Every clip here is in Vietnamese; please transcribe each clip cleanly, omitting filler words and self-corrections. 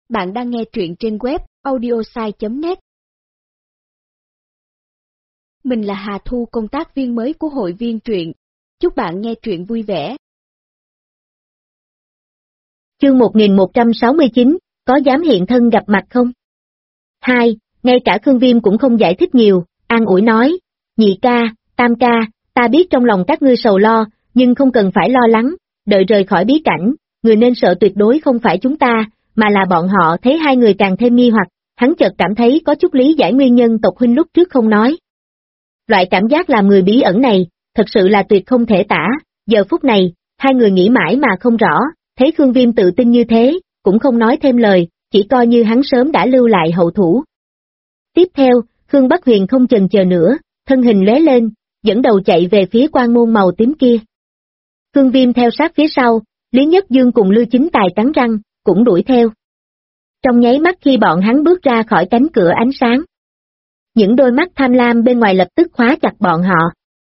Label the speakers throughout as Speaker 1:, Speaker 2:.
Speaker 1: Bạn đang nghe truyện trên web audiosai.net. Mình là Hà Thu, công tác viên mới của hội viên truyện. Chúc bạn nghe truyện vui vẻ.
Speaker 2: Chương 1169, có dám hiện thân gặp mặt không? 2. Ngay cả Khương Viêm cũng không giải thích nhiều, an ủi nói, nhị ca, tam ca, ta biết trong lòng các ngươi sầu lo, nhưng không cần phải lo lắng, đợi rời khỏi bí cảnh, người nên sợ tuyệt đối không phải chúng ta, mà là bọn họ. Thấy hai người càng thêm nghi hoặc, hắn chợt cảm thấy có chút lý giải nguyên nhân tộc huynh lúc trước không nói. Loại cảm giác làm người bí ẩn này, thật sự là tuyệt không thể tả, giờ phút này, hai người nghĩ mãi mà không rõ, thấy Khương Viêm tự tin như thế, cũng không nói thêm lời, chỉ coi như hắn sớm đã lưu lại hậu thủ. Tiếp theo, Khương Bắc Huyền không chần chờ nữa, thân hình lóe lên, dẫn đầu chạy về phía quan môn màu tím kia. Khương Viêm theo sát phía sau, Lý Nhất Dương cùng Lưu Chính Tài cắn răng, cũng đuổi theo. Trong nháy mắt khi bọn hắn bước ra khỏi cánh cửa ánh sáng, những đôi mắt tham lam bên ngoài lập tức khóa chặt bọn họ.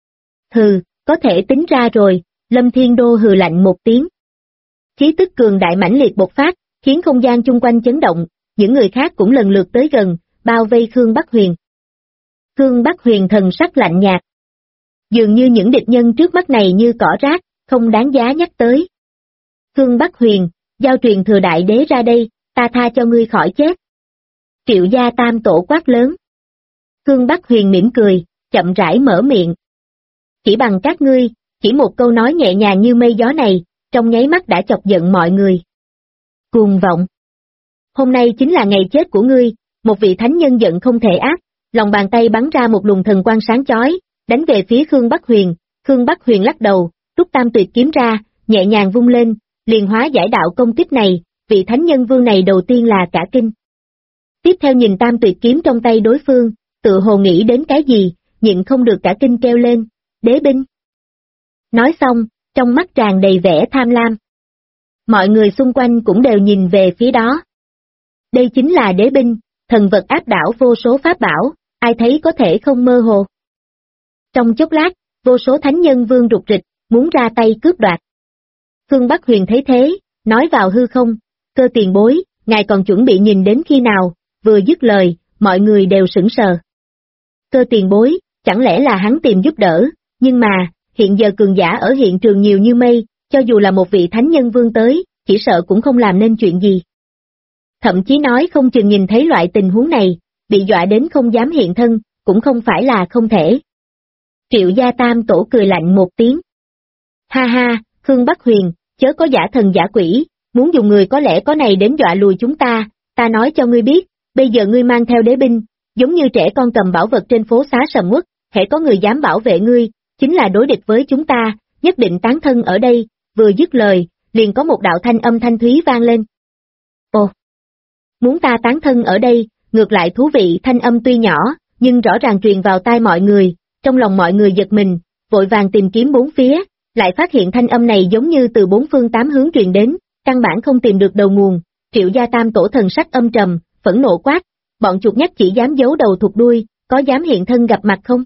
Speaker 2: Hừ, có thể tính ra rồi, Lâm Thiên Đô hừ lạnh một tiếng. Khí tức cường đại mãnh liệt bộc phát, khiến không gian chung quanh chấn động, những người khác cũng lần lượt tới gần, bao vây Khương Bắc Huyền. Khương Bắc Huyền thần sắc lạnh nhạt. Dường như những địch nhân trước mắt này như cỏ rác, không đáng giá nhắc tới. Khương Bắc Huyền, giao truyền thừa đại đế ra đây, ta tha cho ngươi khỏi chết. Triệu gia tam tổ quát lớn. Khương Bắc Huyền mỉm cười, chậm rãi mở miệng. Chỉ bằng các ngươi, chỉ một câu nói nhẹ nhàng như mây gió này, trong nháy mắt đã chọc giận mọi người. Cuồng vọng. Hôm nay chính là ngày chết của ngươi, một vị thánh nhân giận không thể ác, lòng bàn tay bắn ra một luồng thần quang sáng chói, đánh về phía Khương Bắc Huyền. Khương Bắc Huyền lắc đầu, rút tam tuyệt kiếm ra, nhẹ nhàng vung lên, liền hóa giải đạo công kích này, vị thánh nhân vương này đầu tiên là cả kinh. Tiếp theo nhìn tam tuyệt kiếm trong tay đối phương, tự hồ nghĩ đến cái gì, nhịn không được cả kinh kêu lên, đế binh. Nói xong, trong mắt tràn đầy vẻ tham lam. Mọi người xung quanh cũng đều nhìn về phía đó. Đây chính là đế binh, thần vật áp đảo vô số pháp bảo, ai thấy có thể không mơ hồ. Trong chốc lát, vô số thánh nhân vương rục rịch, muốn ra tay cướp đoạt. Khương Bắc Huyền thấy thế, nói vào hư không, Cơ tiền bối, ngài còn chuẩn bị nhìn đến khi nào, vừa dứt lời, mọi người đều sững sờ. Cơ tiền bối, chẳng lẽ là hắn tìm giúp đỡ, nhưng mà, hiện giờ cường giả ở hiện trường nhiều như mây, cho dù là một vị thánh nhân vương tới, chỉ sợ cũng không làm nên chuyện gì. Thậm chí nói không chừng nhìn thấy loại tình huống này, bị dọa đến không dám hiện thân, cũng không phải là không thể. Triệu gia tam tổ cười lạnh một tiếng. Ha ha, Khương Bắc Huyền, chớ có giả thần giả quỷ, muốn dùng người có lẽ có này đến dọa lùi chúng ta nói cho ngươi biết, bây giờ ngươi mang theo đế binh, giống như trẻ con cầm bảo vật trên phố xá sầm uất, hễ có người dám bảo vệ ngươi, chính là đối địch với chúng ta, nhất định tán thân ở đây. Vừa dứt lời, liền có một đạo thanh âm thanh thúy vang lên. Ồ, muốn ta tán thân ở đây, ngược lại thú vị. Thanh âm tuy nhỏ, nhưng rõ ràng truyền vào tai mọi người, trong lòng mọi người giật mình, vội vàng tìm kiếm bốn phía, lại phát hiện thanh âm này giống như từ bốn phương tám hướng truyền đến, căn bản không tìm được đầu nguồn. Triệu gia tam tổ thần sắc âm trầm, phẫn nộ quát, bọn chuột nhắt chỉ dám giấu đầu thụt đuôi, có dám hiện thân gặp mặt không?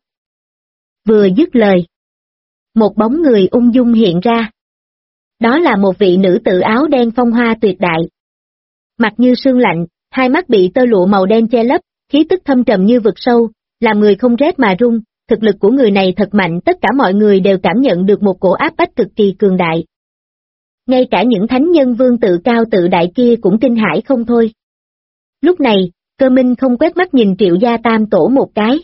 Speaker 2: Vừa dứt lời, một bóng người ung dung hiện ra. Đó là một vị nữ tử áo đen phong hoa tuyệt đại. Mặt như sương lạnh, hai mắt bị tơ lụa màu đen che lấp, khí tức thâm trầm như vực sâu, làm người không rét mà run. Thực lực của người này thật mạnh, tất cả mọi người đều cảm nhận được một cổ áp bách cực kỳ cường đại. Ngay cả những thánh nhân vương tự cao tự đại kia cũng kinh hãi không thôi. Lúc này, Cơ Minh không quét mắt nhìn Triệu gia tam tổ một cái.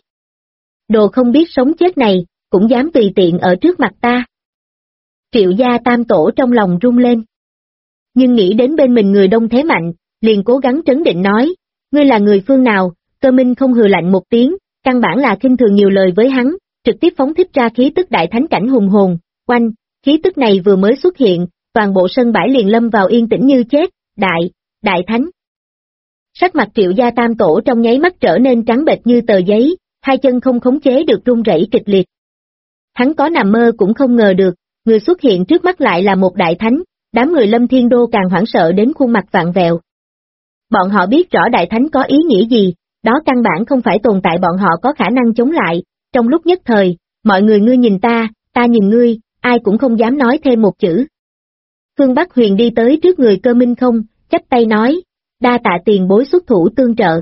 Speaker 2: Đồ không biết sống chết này, cũng dám tùy tiện ở trước mặt ta. Triệu gia tam tổ trong lòng rung lên. Nhưng nghĩ đến bên mình người đông thế mạnh, liền cố gắng trấn định nói, ngươi là người phương nào? Cơ Minh không hừ lạnh một tiếng, căn bản là khinh thường nhiều lời với hắn, trực tiếp phóng thích ra khí tức đại thánh cảnh hùng hồn, oanh, khí tức này vừa mới xuất hiện, toàn bộ sân bãi liền lâm vào yên tĩnh như chết, đại thánh. Sắc mặt Triệu gia tam tổ trong nháy mắt trở nên trắng bệch như tờ giấy, hai chân không khống chế được run rẩy kịch liệt. Hắn có nằm mơ cũng không ngờ được, người xuất hiện trước mắt lại là một đại thánh, đám người Lâm Thiên Đô càng hoảng sợ đến khuôn mặt vặn vẹo. Bọn họ biết rõ đại thánh có ý nghĩa gì, đó căn bản không phải tồn tại bọn họ có khả năng chống lại, trong lúc nhất thời, mọi người ngươi nhìn ta nhìn ngươi, ai cũng không dám nói thêm một chữ. Khương Bắc Huyền đi tới trước người Cơ Minh không, chắp tay nói, đa tạ tiền bối xuất thủ tương trợ.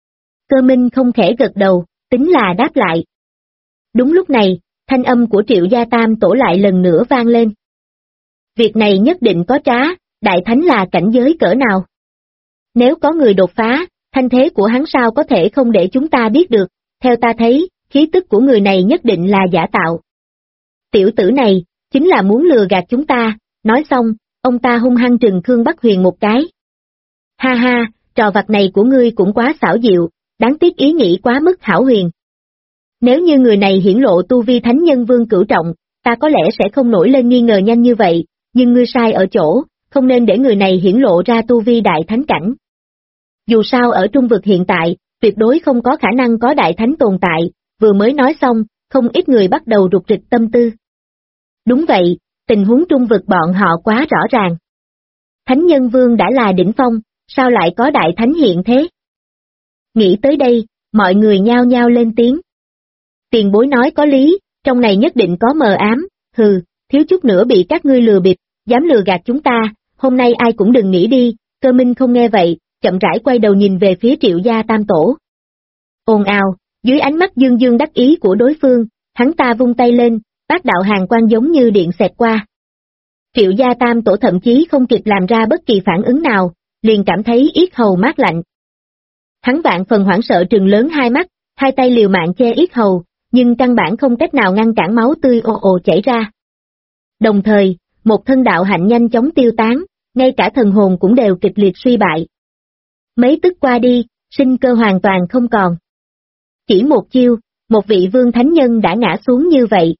Speaker 2: Cơ minh không khẽ gật đầu, tính là đáp lại. Đúng lúc này, thanh âm của Triệu Gia Tam Tổ lại lần nữa vang lên. Việc này nhất định có trá, đại thánh là cảnh giới cỡ nào? Nếu có người đột phá, thanh thế của hắn sao có thể không để chúng ta biết được, theo ta thấy, khí tức của người này nhất định là giả tạo. Tiểu tử này, chính là muốn lừa gạt chúng ta, nói xong, ông ta hung hăng trừng Khương Bắc Huyền một cái. Ha ha, trò vặt này của ngươi cũng quá xảo diệu, đáng tiếc ý nghĩ quá mức hão huyền. Nếu như người này hiển lộ tu vi thánh nhân vương cửu trọng, ta có lẽ sẽ không nổi lên nghi ngờ nhanh như vậy, nhưng ngươi sai ở chỗ, không nên để người này hiển lộ ra tu vi đại thánh cảnh. Dù sao ở trung vực hiện tại, tuyệt đối không có khả năng có đại thánh tồn tại, vừa mới nói xong, không ít người bắt đầu rục rịch tâm tư. Đúng vậy, tình huống trung vực bọn họ quá rõ ràng. Thánh nhân vương đã là đỉnh phong, sao lại có đại thánh hiện thế? Nghĩ tới đây, mọi người nhao nhao lên tiếng. Tiền bối nói có lý, trong này nhất định có mờ ám, hừ, thiếu chút nữa bị các ngươi lừa bịp, dám lừa gạt chúng ta, hôm nay ai cũng đừng nghĩ đi. Cơ minh không nghe vậy, chậm rãi quay đầu nhìn về phía Triệu Gia Tam Tổ. Ồn ào, dưới ánh mắt dương dương đắc ý của đối phương, hắn ta vung tay lên, bát đạo hàn quang giống như điện xẹt qua. Triệu Gia Tam Tổ thậm chí không kịp làm ra bất kỳ phản ứng nào, liền cảm thấy yết hầu mát lạnh. Hắn vạn phần hoảng sợ trừng lớn hai mắt, hai tay liều mạng che yết hầu, nhưng căn bản không cách nào ngăn cản máu tươi ồ ồ chảy ra. Đồng thời, một thân đạo hạnh nhanh chóng tiêu tán, ngay cả thần hồn cũng đều kịch liệt suy bại. Mấy tức qua đi, sinh cơ hoàn toàn không còn. Chỉ một chiêu, một vị vương thánh nhân đã ngã xuống như vậy.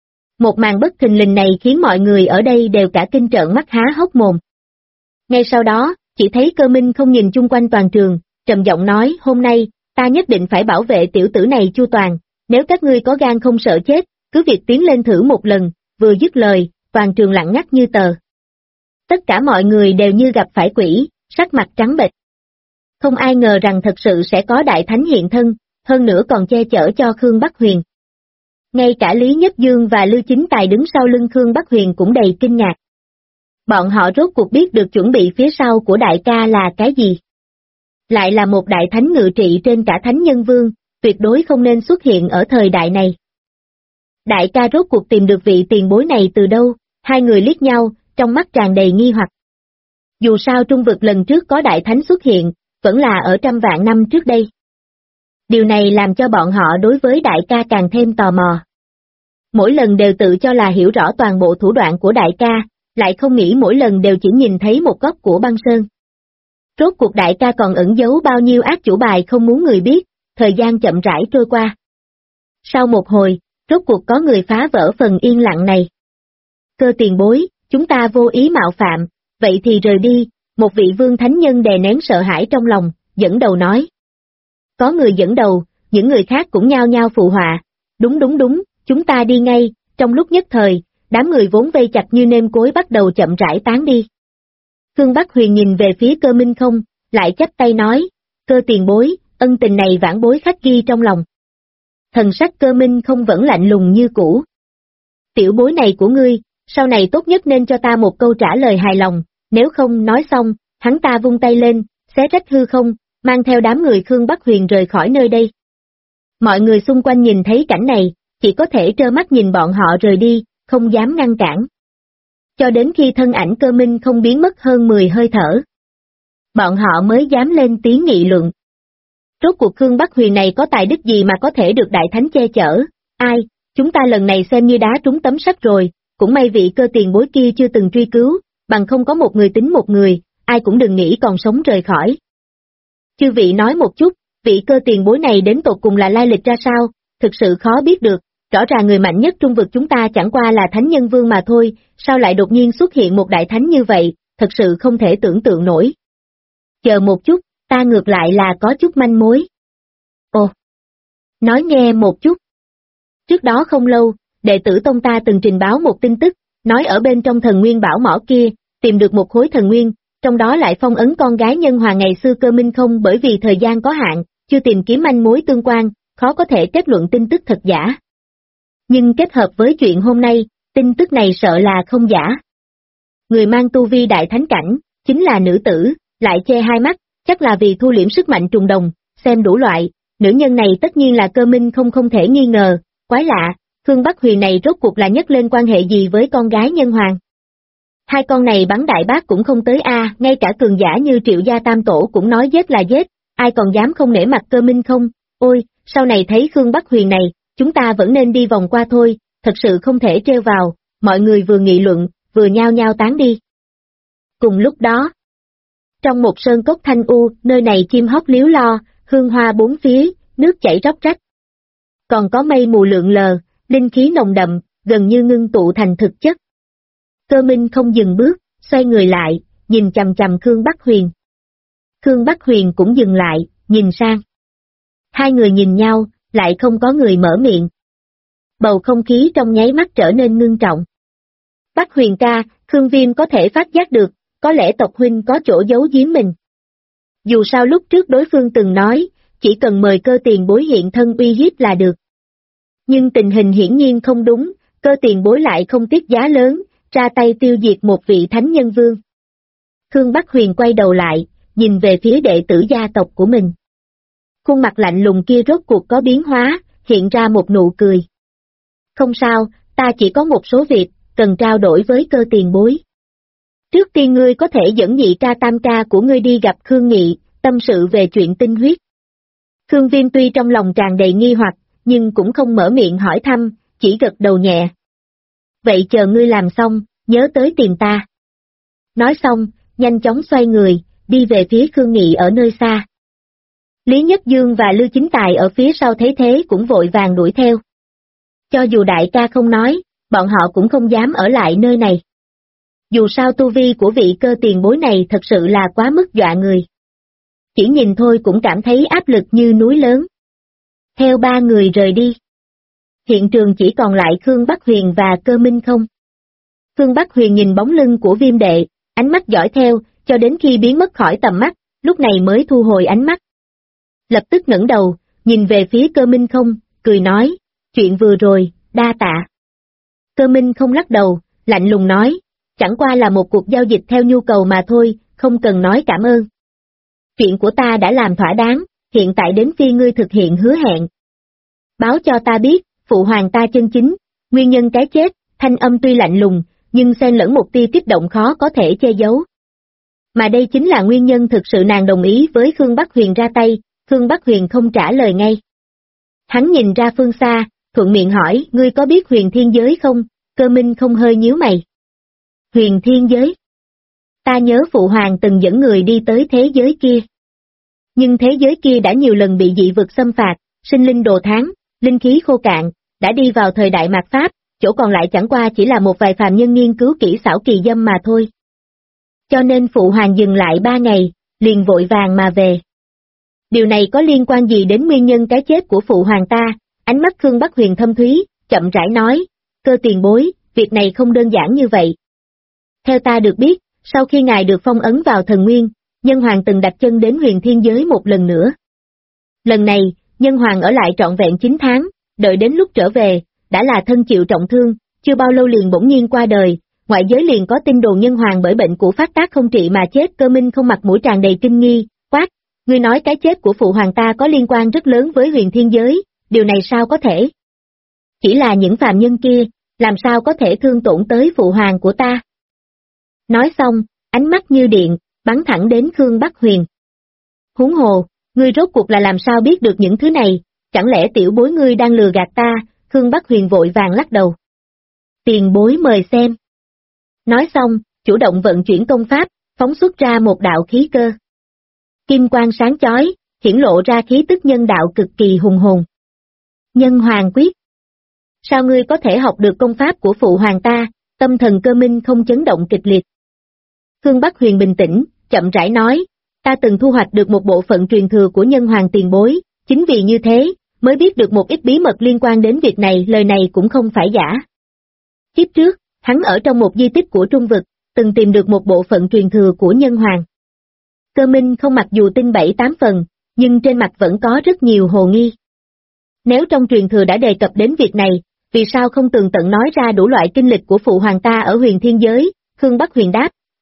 Speaker 2: Một màn bất thình lình này khiến mọi người ở đây đều cả kinh trợn mắt há hốc mồm. Ngay sau đó, chỉ thấy Cơ minh không nhìn chung quanh toàn trường, trầm giọng nói, hôm nay, ta nhất định phải bảo vệ tiểu tử này chu toàn, nếu các ngươi có gan không sợ chết, cứ việc tiến lên thử một lần, vừa dứt lời, toàn trường lặng ngắt như tờ. Tất cả mọi người đều như gặp phải quỷ, sắc mặt trắng bệch. Không ai ngờ rằng thật sự sẽ có đại thánh hiện thân, hơn nữa còn che chở cho Khương Bắc Huyền. Ngay cả Lý Nhất Dương và Lưu Chính Tài đứng sau lưng Khương Bắc Huyền cũng đầy kinh ngạc. Bọn họ rốt cuộc biết được chuẩn bị phía sau của đại ca là cái gì. Lại là một đại thánh ngự trị trên cả thánh nhân vương, tuyệt đối không nên xuất hiện ở thời đại này. Đại ca rốt cuộc tìm được vị tiền bối này từ đâu, hai người liếc nhau, trong mắt tràn đầy nghi hoặc. Dù sao trung vực lần trước có đại thánh xuất hiện, vẫn là ở trăm vạn năm trước đây. Điều này làm cho bọn họ đối với đại ca càng thêm tò mò. Mỗi lần đều tự cho là hiểu rõ toàn bộ thủ đoạn của đại ca, lại không nghĩ mỗi lần đều chỉ nhìn thấy một góc của băng sơn. Rốt cuộc đại ca còn ẩn giấu bao nhiêu ác chủ bài không muốn người biết, thời gian chậm rãi trôi qua. Sau một hồi, rốt cuộc có người phá vỡ phần yên lặng này. Cơ tiền bối, chúng ta vô ý mạo phạm, vậy thì rời đi, một vị vương thánh nhân đè nén sợ hãi trong lòng, dẫn đầu nói. Có người dẫn đầu, những người khác cũng nhao nhao phụ họa, đúng, chúng ta đi ngay, trong lúc nhất thời, đám người vốn vây chặt như nêm cối bắt đầu chậm rãi tán đi. Khương Bắc Huyền nhìn về phía Cơ minh không, lại chắp tay nói, Cơ tiền bối, ân tình này vãn bối khắc ghi trong lòng. Thần sắc Cơ minh không vẫn lạnh lùng như cũ. Tiểu bối này của ngươi, sau này tốt nhất nên cho ta một câu trả lời hài lòng, nếu không nói xong, hắn ta vung tay lên, xé rách hư không, mang theo đám người Khương Bắc Huyền rời khỏi nơi đây. Mọi người xung quanh nhìn thấy cảnh này, chỉ có thể trơ mắt nhìn bọn họ rời đi, không dám ngăn cản. Cho đến khi thân ảnh Cơ minh không biến mất hơn 10 hơi thở. Bọn họ mới dám lên tiếng nghị luận. Rốt cuộc Khương Bắc Huyền này có tài đức gì mà có thể được đại thánh che chở, ai, chúng ta lần này xem như đá trúng tấm sắt rồi, cũng may vị Cơ tiền bối kia chưa từng truy cứu, bằng không có một người tính một người, ai cũng đừng nghĩ còn sống rời khỏi. Chư vị nói một chút, vị Cơ tiền bối này đến tột cùng là lai lịch ra sao, thực sự khó biết được, rõ ràng người mạnh nhất trung vực chúng ta chẳng qua là thánh nhân vương mà thôi, sao lại đột nhiên xuất hiện một đại thánh như vậy, thật sự không thể tưởng tượng nổi. Chờ một chút, ta ngược lại là có chút manh mối. Ồ, nói nghe một chút. Trước đó không lâu, đệ tử tông ta từng trình báo một tin tức, nói ở bên trong thần nguyên bảo mỏ kia, tìm được một khối thần nguyên, trong đó lại phong ấn con gái nhân hoàng ngày xưa Cơ minh không, bởi vì thời gian có hạn, chưa tìm kiếm manh mối tương quan, khó có thể kết luận tin tức thật giả. Nhưng kết hợp với chuyện hôm nay, tin tức này sợ là không giả. Người mang tu vi đại thánh cảnh, chính là nữ tử, lại che hai mắt, chắc là vì thu liễm sức mạnh trùng đồng, xem đủ loại, nữ nhân này tất nhiên là Cơ Minh không thể nghi ngờ, quái lạ, Khương Bắc Huyền này rốt cuộc là nhắc lên quan hệ gì với con gái Nhân Hoàng. Hai con này bắn đại bác cũng không tới ngay cả cường giả như Triệu Gia Tam Tổ cũng nói giết là giết, ai còn dám không nể mặt Cơ Minh không, ôi, sau này thấy Khương Bắc Huyền này, chúng ta vẫn nên đi vòng qua thôi, thật sự không thể treo vào, mọi người vừa nghị luận, vừa nhao nhao tán đi. Cùng lúc đó, trong một sơn cốc thanh u, nơi này chim hót líu lo, hương hoa bốn phía, nước chảy róc rách. Còn có mây mù lượn lờ, linh khí nồng đậm, gần như ngưng tụ thành thực chất. Cơ Minh không dừng bước, xoay người lại, nhìn chằm chằm Khương Bắc Huyền. Khương Bắc Huyền cũng dừng lại, nhìn sang. Hai người nhìn nhau, lại không có người mở miệng. Bầu không khí trong nháy mắt trở nên ngưng trọng. Bắc Huyền ca, Khương Viêm có thể phát giác được, có lẽ tộc huynh có chỗ giấu giếm mình. Dù sao lúc trước đối phương từng nói, chỉ cần mời Cơ tiền bối hiện thân uy hiếp là được. Nhưng tình hình hiển nhiên không đúng, Cơ tiền bối lại không tiếc giá lớn, ra tay tiêu diệt một vị thánh nhân vương. Khương Bắc Huyền quay đầu lại, nhìn về phía đệ tử gia tộc của mình. Khuôn mặt lạnh lùng kia rốt cuộc có biến hóa, hiện ra một nụ cười. Không sao, ta chỉ có một số việc, cần trao đổi với Cơ tiền bối. Trước tiên ngươi có thể dẫn nhị ca tam ca của ngươi đi gặp Khương Nghị, tâm sự về chuyện tinh huyết. Khương Viêm tuy trong lòng tràn đầy nghi hoặc, nhưng cũng không mở miệng hỏi thăm, chỉ gật đầu nhẹ. Vậy chờ ngươi làm xong, nhớ tới tìm ta. Nói xong, nhanh chóng xoay người, đi về phía Khương Nghị ở nơi xa. Lý Nhất Dương và Lưu Chính Tài ở phía sau thấy thế cũng vội vàng đuổi theo. Cho dù đại ca không nói, bọn họ cũng không dám ở lại nơi này. Dù sao tu vi của vị Cơ tiền bối này thật sự là quá mức dọa người. Chỉ nhìn thôi cũng cảm thấy áp lực như núi lớn. Theo ba người rời đi. Hiện trường chỉ còn lại Khương Bắc Huyền và Cơ Minh không. Khương Bắc Huyền nhìn bóng lưng của Viêm đệ, ánh mắt dõi theo, cho đến khi biến mất khỏi tầm mắt, lúc này mới thu hồi ánh mắt. Lập tức ngẩng đầu, nhìn về phía Cơ Minh không, cười nói, chuyện vừa rồi, đa tạ. Cơ Minh không lắc đầu, lạnh lùng nói, chẳng qua là một cuộc giao dịch theo nhu cầu mà thôi, không cần nói cảm ơn. Chuyện của ta đã làm thỏa đáng, hiện tại đến khi ngươi thực hiện hứa hẹn. Báo cho ta biết, phụ hoàng ta chân chính, nguyên nhân cái chết, thanh âm tuy lạnh lùng, nhưng xen lẫn một tia kích động khó có thể che giấu. Mà đây chính là nguyên nhân thực sự nàng đồng ý với Khương Bắc Huyền ra tay, Khương Bắc Huyền không trả lời ngay. Hắn nhìn ra phương xa, thuận miệng hỏi, ngươi có biết huyền thiên giới không? Cơ Minh không hơi nhíu mày. Huyền thiên giới? Ta nhớ phụ hoàng từng dẫn người đi tới thế giới kia. Nhưng thế giới kia đã nhiều lần bị dị vực xâm phạt, sinh linh đồ thán, linh khí khô cạn, đã đi vào thời đại mạt Pháp, chỗ còn lại chẳng qua chỉ là một vài phàm nhân nghiên cứu kỹ xảo kỳ dâm mà thôi. Cho nên phụ hoàng dừng lại 3 ngày, liền vội vàng mà về. Điều này có liên quan gì đến nguyên nhân cái chết của phụ hoàng ta? Ánh mắt Khương Bắc Huyền thâm thúy, chậm rãi nói, Cơ tiền bối, việc này không đơn giản như vậy. Theo ta được biết, sau khi ngài được phong ấn vào thần nguyên, Nhân Hoàng từng đặt chân đến huyền thiên giới một lần nữa. Lần này, Nhân Hoàng ở lại trọn vẹn 9 tháng, đợi đến lúc trở về, đã là thân chịu trọng thương, chưa bao lâu liền bỗng nhiên qua đời, ngoại giới liền có tin đồn Nhân Hoàng bởi bệnh cũ phát tác không trị mà chết. Cơ Minh không mặt mũi tràn đầy kinh nghi, quát, ngươi nói cái chết của phụ hoàng ta có liên quan rất lớn với huyền thiên giới, điều này sao có thể? Chỉ là những phàm nhân kia, làm sao có thể thương tổn tới phụ hoàng của ta? Nói xong, ánh mắt như điện, bắn thẳng đến Khương Bắc Huyền. Huống hồ, ngươi rốt cuộc là làm sao biết được những thứ này, chẳng lẽ tiểu bối ngươi đang lừa gạt ta? Khương Bắc Huyền vội vàng lắc đầu. Tiền bối mời xem. Nói xong, chủ động vận chuyển công pháp, phóng xuất ra một đạo khí cơ. Kim quang sáng chói, hiển lộ ra khí tức nhân đạo cực kỳ hùng hồn. Nhân Hoàng quyết. Sao ngươi có thể học được công pháp của phụ hoàng ta? Tâm thần Cơ Minh không chấn động kịch liệt. Khương Bắc Huyền bình tĩnh, chậm rãi nói, ta từng thu hoạch được một bộ phận truyền thừa của Nhân Hoàng tiền bối, chính vì như thế, mới biết được một ít bí mật liên quan đến việc này, lời này cũng không phải giả. Kiếp trước, hắn ở trong một di tích của Trung Vực, từng tìm được một bộ phận truyền thừa của Nhân Hoàng. Cơ Minh không mặc dù tin 7-8 phần, nhưng trên mặt vẫn có rất nhiều hồ nghi. Nếu trong truyền thừa đã đề cập đến việc này, vì sao không tường tận nói ra đủ loại kinh lịch của phụ hoàng ta ở huyền thiên giới? Khương Bắc Huyền đáp,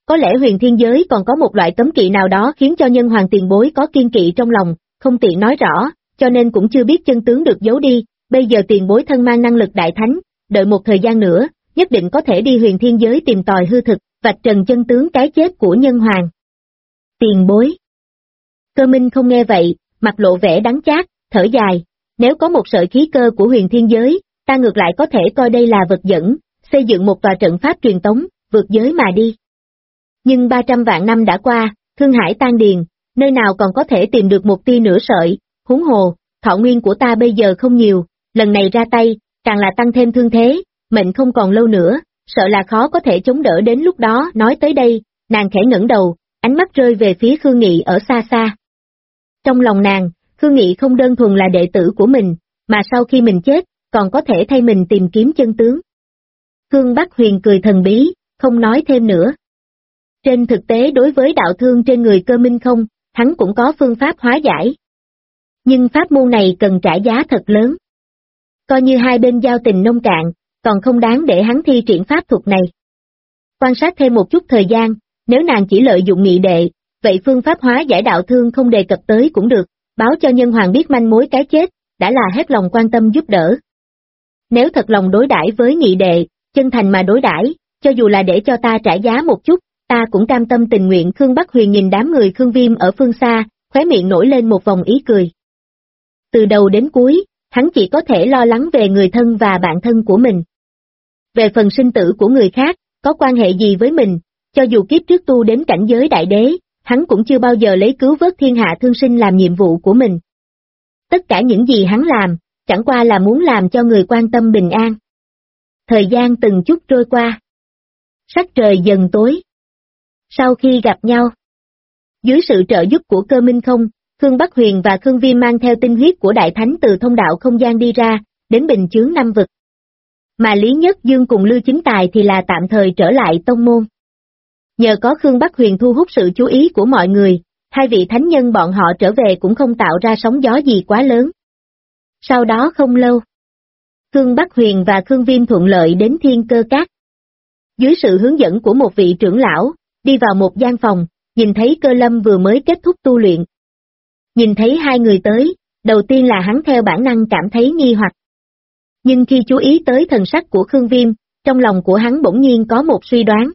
Speaker 2: Có lẽ huyền thiên giới còn có một loại cấm kỵ nào đó khiến cho nhân hoàng tiền bối có kiên kỵ trong lòng, không tiện nói rõ, cho nên cũng chưa biết chân tướng được giấu đi, bây giờ tiền bối thân mang năng lực đại thánh, đợi một thời gian nữa, nhất định có thể đi huyền thiên giới tìm tòi hư thực, vạch trần chân tướng cái chết của nhân hoàng. Tiền bối. Cơ Minh không nghe vậy, mặt lộ vẻ đắng chát, thở dài, nếu có một sợi khí cơ của huyền thiên giới, ta ngược lại có thể coi đây là vật dẫn, xây dựng một tòa trận pháp truyền tống, vượt giới mà đi. Nhưng 300 vạn năm đã qua, thương hải tan điền, nơi nào còn có thể tìm được một tia nửa sợi, huống hồ, thọ nguyên của ta bây giờ không nhiều, lần này ra tay, càng là tăng thêm thương thế, mệnh không còn lâu nữa, sợ là khó có thể chống đỡ đến lúc đó. Nói tới đây, nàng khẽ ngẩng đầu, ánh mắt rơi về phía Khương Nghị ở xa xa. Trong lòng nàng, Khương Nghị không đơn thuần là đệ tử của mình, mà sau khi mình chết, còn có thể thay mình tìm kiếm chân tướng. Khương Bắc Huyền cười thần bí, không nói thêm nữa. Trên thực tế đối với đạo thương trên người Cơ Minh không, hắn cũng có phương pháp hóa giải. Nhưng pháp môn này cần trả giá thật lớn. Coi như hai bên giao tình nông cạn, còn không đáng để hắn thi triển pháp thuật này. Quan sát thêm một chút thời gian, nếu nàng chỉ lợi dụng nghị đệ, vậy phương pháp hóa giải đạo thương không đề cập tới cũng được, báo cho nhân hoàng biết manh mối cái chết, đã là hết lòng quan tâm giúp đỡ. Nếu thật lòng đối đãi với nghị đệ, chân thành mà đối đãi, cho dù là để cho ta trả giá một chút, ta cũng cam tâm tình nguyện. Khương Bắc Huyền nhìn đám người Khương Viêm ở phương xa, khóe miệng nổi lên một vòng ý cười. Từ đầu đến cuối, hắn chỉ có thể lo lắng về người thân và bạn thân của mình. Về phần sinh tử của người khác, có quan hệ gì với mình, cho dù kiếp trước tu đến cảnh giới đại đế, hắn cũng chưa bao giờ lấy cứu vớt thiên hạ thương sinh làm nhiệm vụ của mình. Tất cả những gì hắn làm, chẳng qua là muốn làm cho người quan tâm bình an. Thời gian từng chút trôi qua. Sắc trời dần tối. Sau khi gặp nhau, dưới sự trợ giúp của Cơ Minh không, Khương Bắc Huyền và Khương Viêm mang theo tinh huyết của Đại Thánh từ thông đạo không gian đi ra, đến bình chướng năm vực. Mà Lý Nhất Dương cùng Lưu Chính Tài thì là tạm thời trở lại tông môn. Nhờ có Khương Bắc Huyền thu hút sự chú ý của mọi người, hai vị thánh nhân bọn họ trở về cũng không tạo ra sóng gió gì quá lớn. Sau đó không lâu, Khương Bắc Huyền và Khương Viêm thuận lợi đến Thiên Cơ Các. Dưới sự hướng dẫn của một vị trưởng lão, đi vào một gian phòng, nhìn thấy Cơ Lâm vừa mới kết thúc tu luyện. Nhìn thấy hai người tới, đầu tiên là hắn theo bản năng cảm thấy nghi hoặc. Nhưng khi chú ý tới thần sắc của Khương Viêm, trong lòng của hắn bỗng nhiên có một suy đoán.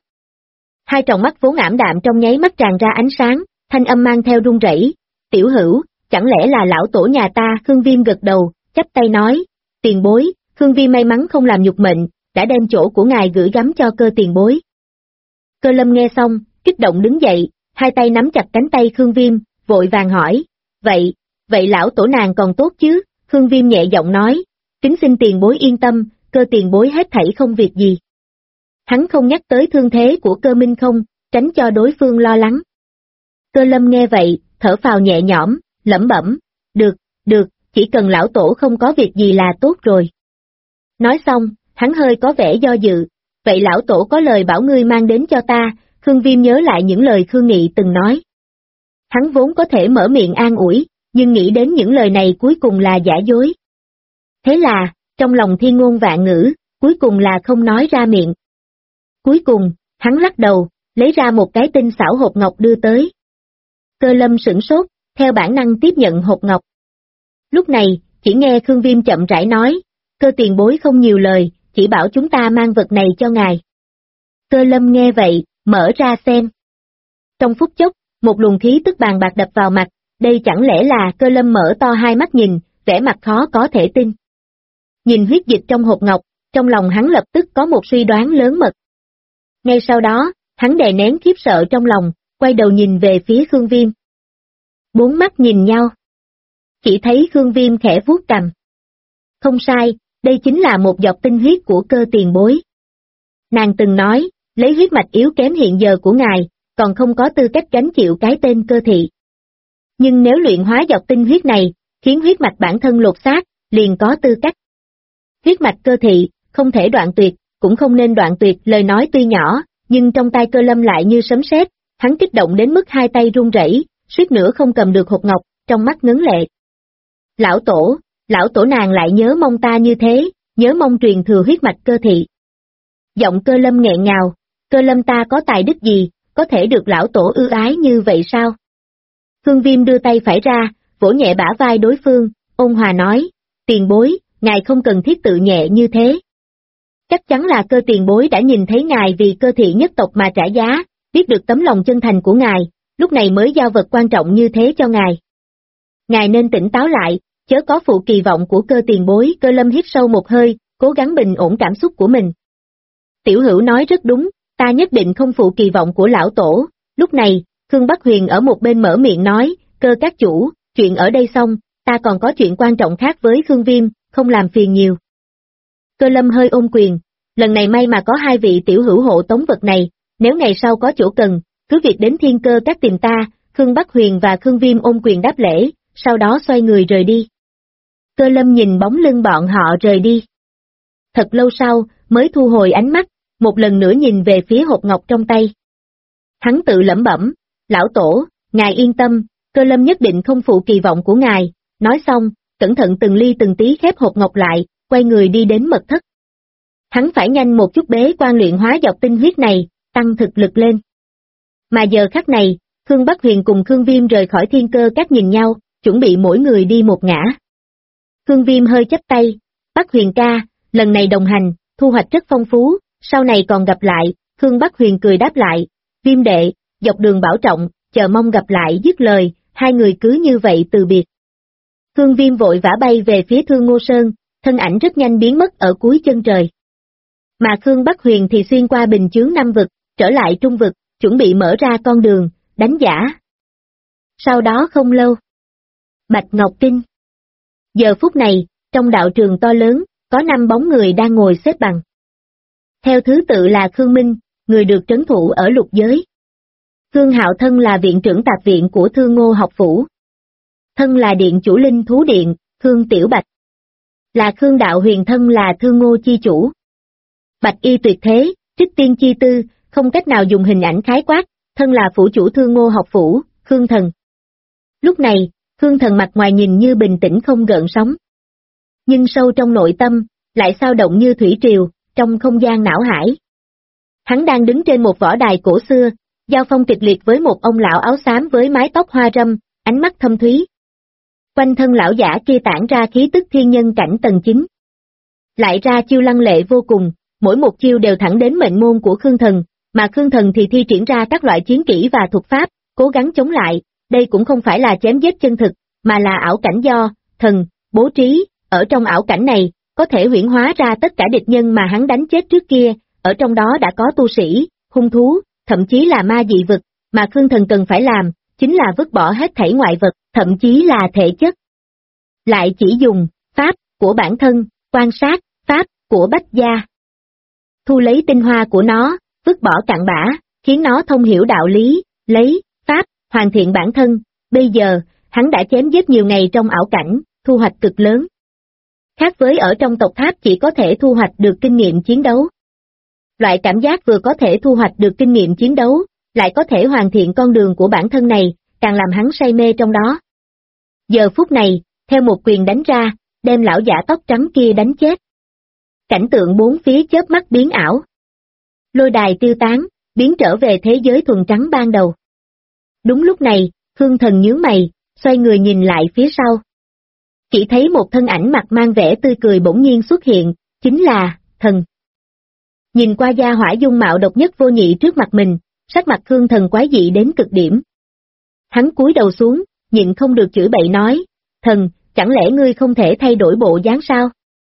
Speaker 2: Hai tròng mắt vốn ảm đạm trong nháy mắt tràn ra ánh sáng, thanh âm mang theo run rẩy. Tiểu hữu, chẳng lẽ là lão tổ nhà ta? Khương Viêm gật đầu, chắp tay nói, tiền bối. Khương Viêm may mắn không làm nhục mệnh, đã đem chỗ của ngài gửi gắm cho Cơ tiền bối. Cơ Lâm nghe xong, kích động đứng dậy, hai tay nắm chặt cánh tay Khương Viêm, vội vàng hỏi, vậy lão tổ nàng còn tốt chứ? Khương Viêm nhẹ giọng nói, kính xin tiền bối yên tâm, Cơ tiền bối hết thảy không việc gì. Hắn không nhắc tới thương thế của Cơ Minh không, tránh cho đối phương lo lắng. Cơ Lâm nghe vậy, thở phào nhẹ nhõm, lẩm bẩm, được, chỉ cần lão tổ không có việc gì là tốt rồi. Nói xong, hắn hơi có vẻ do dự, vậy lão tổ có lời bảo ngươi mang đến cho ta? Khương Viêm nhớ lại những lời Khương Nghị từng nói. Hắn vốn có thể mở miệng an ủi, nhưng nghĩ đến những lời này cuối cùng là giả dối. Thế là, trong lòng thiên ngôn vạn ngữ, cuối cùng là không nói ra miệng. Cuối cùng, hắn lắc đầu, lấy ra một cái tinh xảo hộp ngọc đưa tới. Cơ Lâm sửng sốt, theo bản năng tiếp nhận hộp ngọc. Lúc này, chỉ nghe Khương Viêm chậm rãi nói, Cơ tiền bối không nhiều lời, chỉ bảo chúng ta mang vật này cho ngài. Cơ Lâm nghe vậy, mở ra xem. Trong phút chốc, một luồng khí tức bàn bạc đập vào mặt, đây chẳng lẽ là? Cơ Lâm mở to hai mắt nhìn, vẻ mặt khó có thể tin. Nhìn huyết dịch trong hộp ngọc, trong lòng hắn lập tức có một suy đoán lớn mật. Ngay sau đó, hắn đè nén khiếp sợ trong lòng, quay đầu nhìn về phía Khương Viêm. Bốn mắt nhìn nhau. Chỉ thấy Khương Viêm khẽ vuốt cằm. Không sai, đây chính là một giọt tinh huyết của Cơ tiền bối. Nàng từng nói, lấy huyết mạch yếu kém hiện giờ của ngài, còn không có tư cách gánh chịu cái tên Cơ thị. Nhưng nếu luyện hóa giọt tinh huyết này, khiến huyết mạch bản thân lột xác, liền có tư cách. Huyết mạch Cơ thị, không thể đoạn tuyệt, cũng không nên đoạn tuyệt. Lời nói tuy nhỏ, nhưng trong tay Cơ Lâm lại như sấm sét, hắn kích động đến mức hai tay run rẩy, suýt nữa không cầm được hộp ngọc, trong mắt ngấn lệ. Lão tổ nàng lại nhớ mong ta như thế, nhớ mong truyền thừa huyết mạch Cơ thị. Giọng Cơ Lâm nghẹn ngào, Cơ Lâm ta có tài đức gì, có thể được lão tổ ưu ái như vậy sao? Khương Viêm đưa tay phải ra, vỗ nhẹ bả vai đối phương, ôn hòa nói, tiền bối, ngài không cần thiết tự nhẹ như thế. Chắc chắn là Cơ tiền bối đã nhìn thấy ngài vì Cơ thị nhất tộc mà trả giá, biết được tấm lòng chân thành của ngài, lúc này mới giao vật quan trọng như thế cho ngài. Ngài nên tỉnh táo lại, chớ có phụ kỳ vọng của Cơ tiền bối. Cơ Lâm hít sâu một hơi, cố gắng bình ổn cảm xúc của mình. Tiểu Hữu nói rất đúng, ta nhất định không phụ kỳ vọng của lão tổ. Lúc này, Khương Bắc Huyền ở một bên mở miệng nói, Cơ các chủ, chuyện ở đây xong, ta còn có chuyện quan trọng khác với Khương Viêm, không làm phiền nhiều. Cơ Lâm hơi ôm quyền, lần này may mà có hai vị tiểu hữu hộ tống vật này, nếu ngày sau có chỗ cần, cứ việc đến Thiên Cơ các tìm ta. Khương Bắc Huyền và Khương Viêm ôm quyền đáp lễ, sau đó xoay người rời đi. Cơ Lâm nhìn bóng lưng bọn họ rời đi. Thật lâu sau, mới thu hồi ánh mắt, một lần nữa nhìn về phía hộp ngọc trong tay. Hắn tự lẩm bẩm, lão tổ, ngài yên tâm, Cơ Lâm nhất định không phụ kỳ vọng của ngài. Nói xong, cẩn thận từng ly từng tí khép hộp ngọc lại, quay người đi đến mật thất. Hắn phải nhanh một chút bế quan luyện hóa dọc tinh huyết này, tăng thực lực lên. Mà giờ khắc này, Khương Bắc Huyền cùng Khương Viêm rời khỏi Thiên Cơ các nhìn nhau, chuẩn bị mỗi người đi một ngã. Khương Viêm hơi chắp tay, Bắc Huyền ca, lần này đồng hành, thu hoạch rất phong phú, sau này còn gặp lại. Khương Bắc Huyền cười đáp lại, Viêm đệ, dọc đường bảo trọng, chờ mong gặp lại. Dứt lời, hai người cứ như vậy từ biệt. Khương Viêm vội vã bay về phía Thương Ngô Sơn, thân ảnh rất nhanh biến mất ở cuối chân trời. Mà Khương Bắc Huyền thì xuyên qua bình chướng năm vực, trở lại trung vực, chuẩn bị mở ra con đường, đánh giả. Sau đó không lâu, Bạch Ngọc Kinh. Giờ phút này, trong đạo trường to lớn, có 5 bóng người đang ngồi xếp bằng. Theo thứ tự là Khương Minh, người được trấn thủ ở lục giới. Khương Hạo thân là viện trưởng tạp viện của Thương Ngô học phủ. Thân là điện chủ linh thú điện, Khương Tiểu Bạch. Là Khương Đạo Huyền thân là Thương Ngô chi chủ. Bạch y tuyệt thế, trích tiên chi tư, không cách nào dùng hình ảnh khái quát, thân là phủ chủ Thương Ngô học phủ, Khương Thần. Lúc này, Khương Thần mặt ngoài nhìn như bình tĩnh không gợn sóng. Nhưng sâu trong nội tâm, lại xao động như thủy triều, trong không gian não hải. Hắn đang đứng trên một võ đài cổ xưa, giao phong kịch liệt với một ông lão áo xám với mái tóc hoa râm, ánh mắt thâm thúy. Quanh thân lão giả kia tản ra khí tức thiên nhân cảnh tầng 9. Lại ra chiêu lăng lệ vô cùng, mỗi một chiêu đều thẳng đến mệnh môn của Khương Thần, mà Khương Thần thì thi triển ra các loại chiến kỹ và thuật pháp, cố gắng chống lại. Đây cũng không phải là chém giết chân thực, mà là ảo cảnh do thần bố trí. Ở trong ảo cảnh này, có thể huyễn hóa ra tất cả địch nhân mà hắn đánh chết trước kia, ở trong đó đã có tu sĩ, hung thú, thậm chí là ma dị vực, mà Khương Thần cần phải làm, chính là vứt bỏ hết thảy ngoại vật, thậm chí là thể chất. Lại chỉ dùng pháp của bản thân, quan sát pháp của Bách Gia. Thu lấy tinh hoa của nó, vứt bỏ cặn bã, khiến nó thông hiểu đạo lý, lấy pháp hoàn thiện bản thân. Bây giờ, hắn đã chém giết nhiều ngày trong ảo cảnh, thu hoạch cực lớn. Khác với ở trong tộc tháp chỉ có thể thu hoạch được kinh nghiệm chiến đấu. Loại cảm giác vừa có thể thu hoạch được kinh nghiệm chiến đấu, lại có thể hoàn thiện con đường của bản thân này, càng làm hắn say mê trong đó. Giờ phút này, theo một quyền đánh ra, đem lão giả tóc trắng kia đánh chết. Cảnh tượng bốn phía chớp mắt biến ảo. Lôi đài tiêu tán, biến trở về thế giới thuần trắng ban đầu. Đúng lúc này, Khương Thần nhướng mày, xoay người nhìn lại phía sau. Chỉ thấy một thân ảnh mặt mang vẻ tươi cười bỗng nhiên xuất hiện, chính là Thần. Nhìn qua gia hỏa dung mạo độc nhất vô nhị trước mặt mình, sắc mặt Khương Thần quái dị đến cực điểm. Hắn cúi đầu xuống, nhịn không được chửi bậy nói, Thần, chẳng lẽ ngươi không thể thay đổi bộ dáng sao?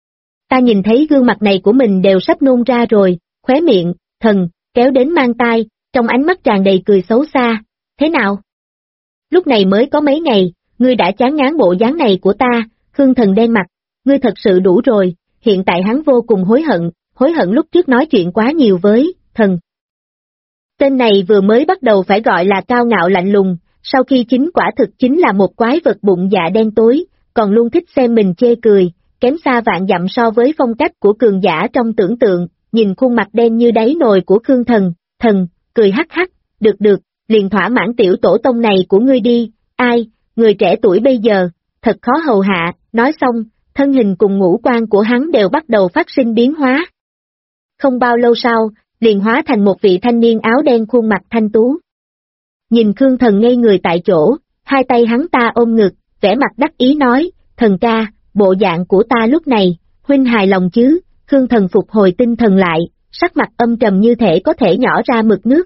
Speaker 2: Ta nhìn thấy gương mặt này của mình đều sắp nôn ra rồi, khóe miệng, Thần, kéo đến mang tai, trong ánh mắt tràn đầy cười xấu xa, thế nào? Lúc này mới có mấy ngày, ngươi đã chán ngán bộ dáng này của ta. Khương Thần đen mặt, ngươi thật sự đủ rồi. Hiện tại hắn vô cùng hối hận lúc trước nói chuyện quá nhiều với Thần. Tên này vừa mới bắt đầu phải gọi là cao ngạo lạnh lùng, sau khi chính quả thực chính là một quái vật bụng dạ đen tối, còn luôn thích xem mình chê cười, kém xa vạn dặm so với phong cách của cường giả trong tưởng tượng. Nhìn khuôn mặt đen như đáy nồi của Khương Thần, Thần, cười hắc hắc, được, liền thỏa mãn tiểu tổ tông này của ngươi đi. Ai, người trẻ tuổi bây giờ, thật khó hầu hạ. Nói xong, thân hình cùng ngũ quan của hắn đều bắt đầu phát sinh biến hóa. Không bao lâu sau, liền hóa thành một vị thanh niên áo đen khuôn mặt thanh tú. Nhìn Khương Thần ngây người tại chỗ, hai tay hắn ta ôm ngực, vẻ mặt đắc ý nói, Thần ca, bộ dạng của ta lúc này, huynh hài lòng chứ? Khương Thần phục hồi tinh thần lại, sắc mặt âm trầm như thể có thể nhỏ ra mực nước.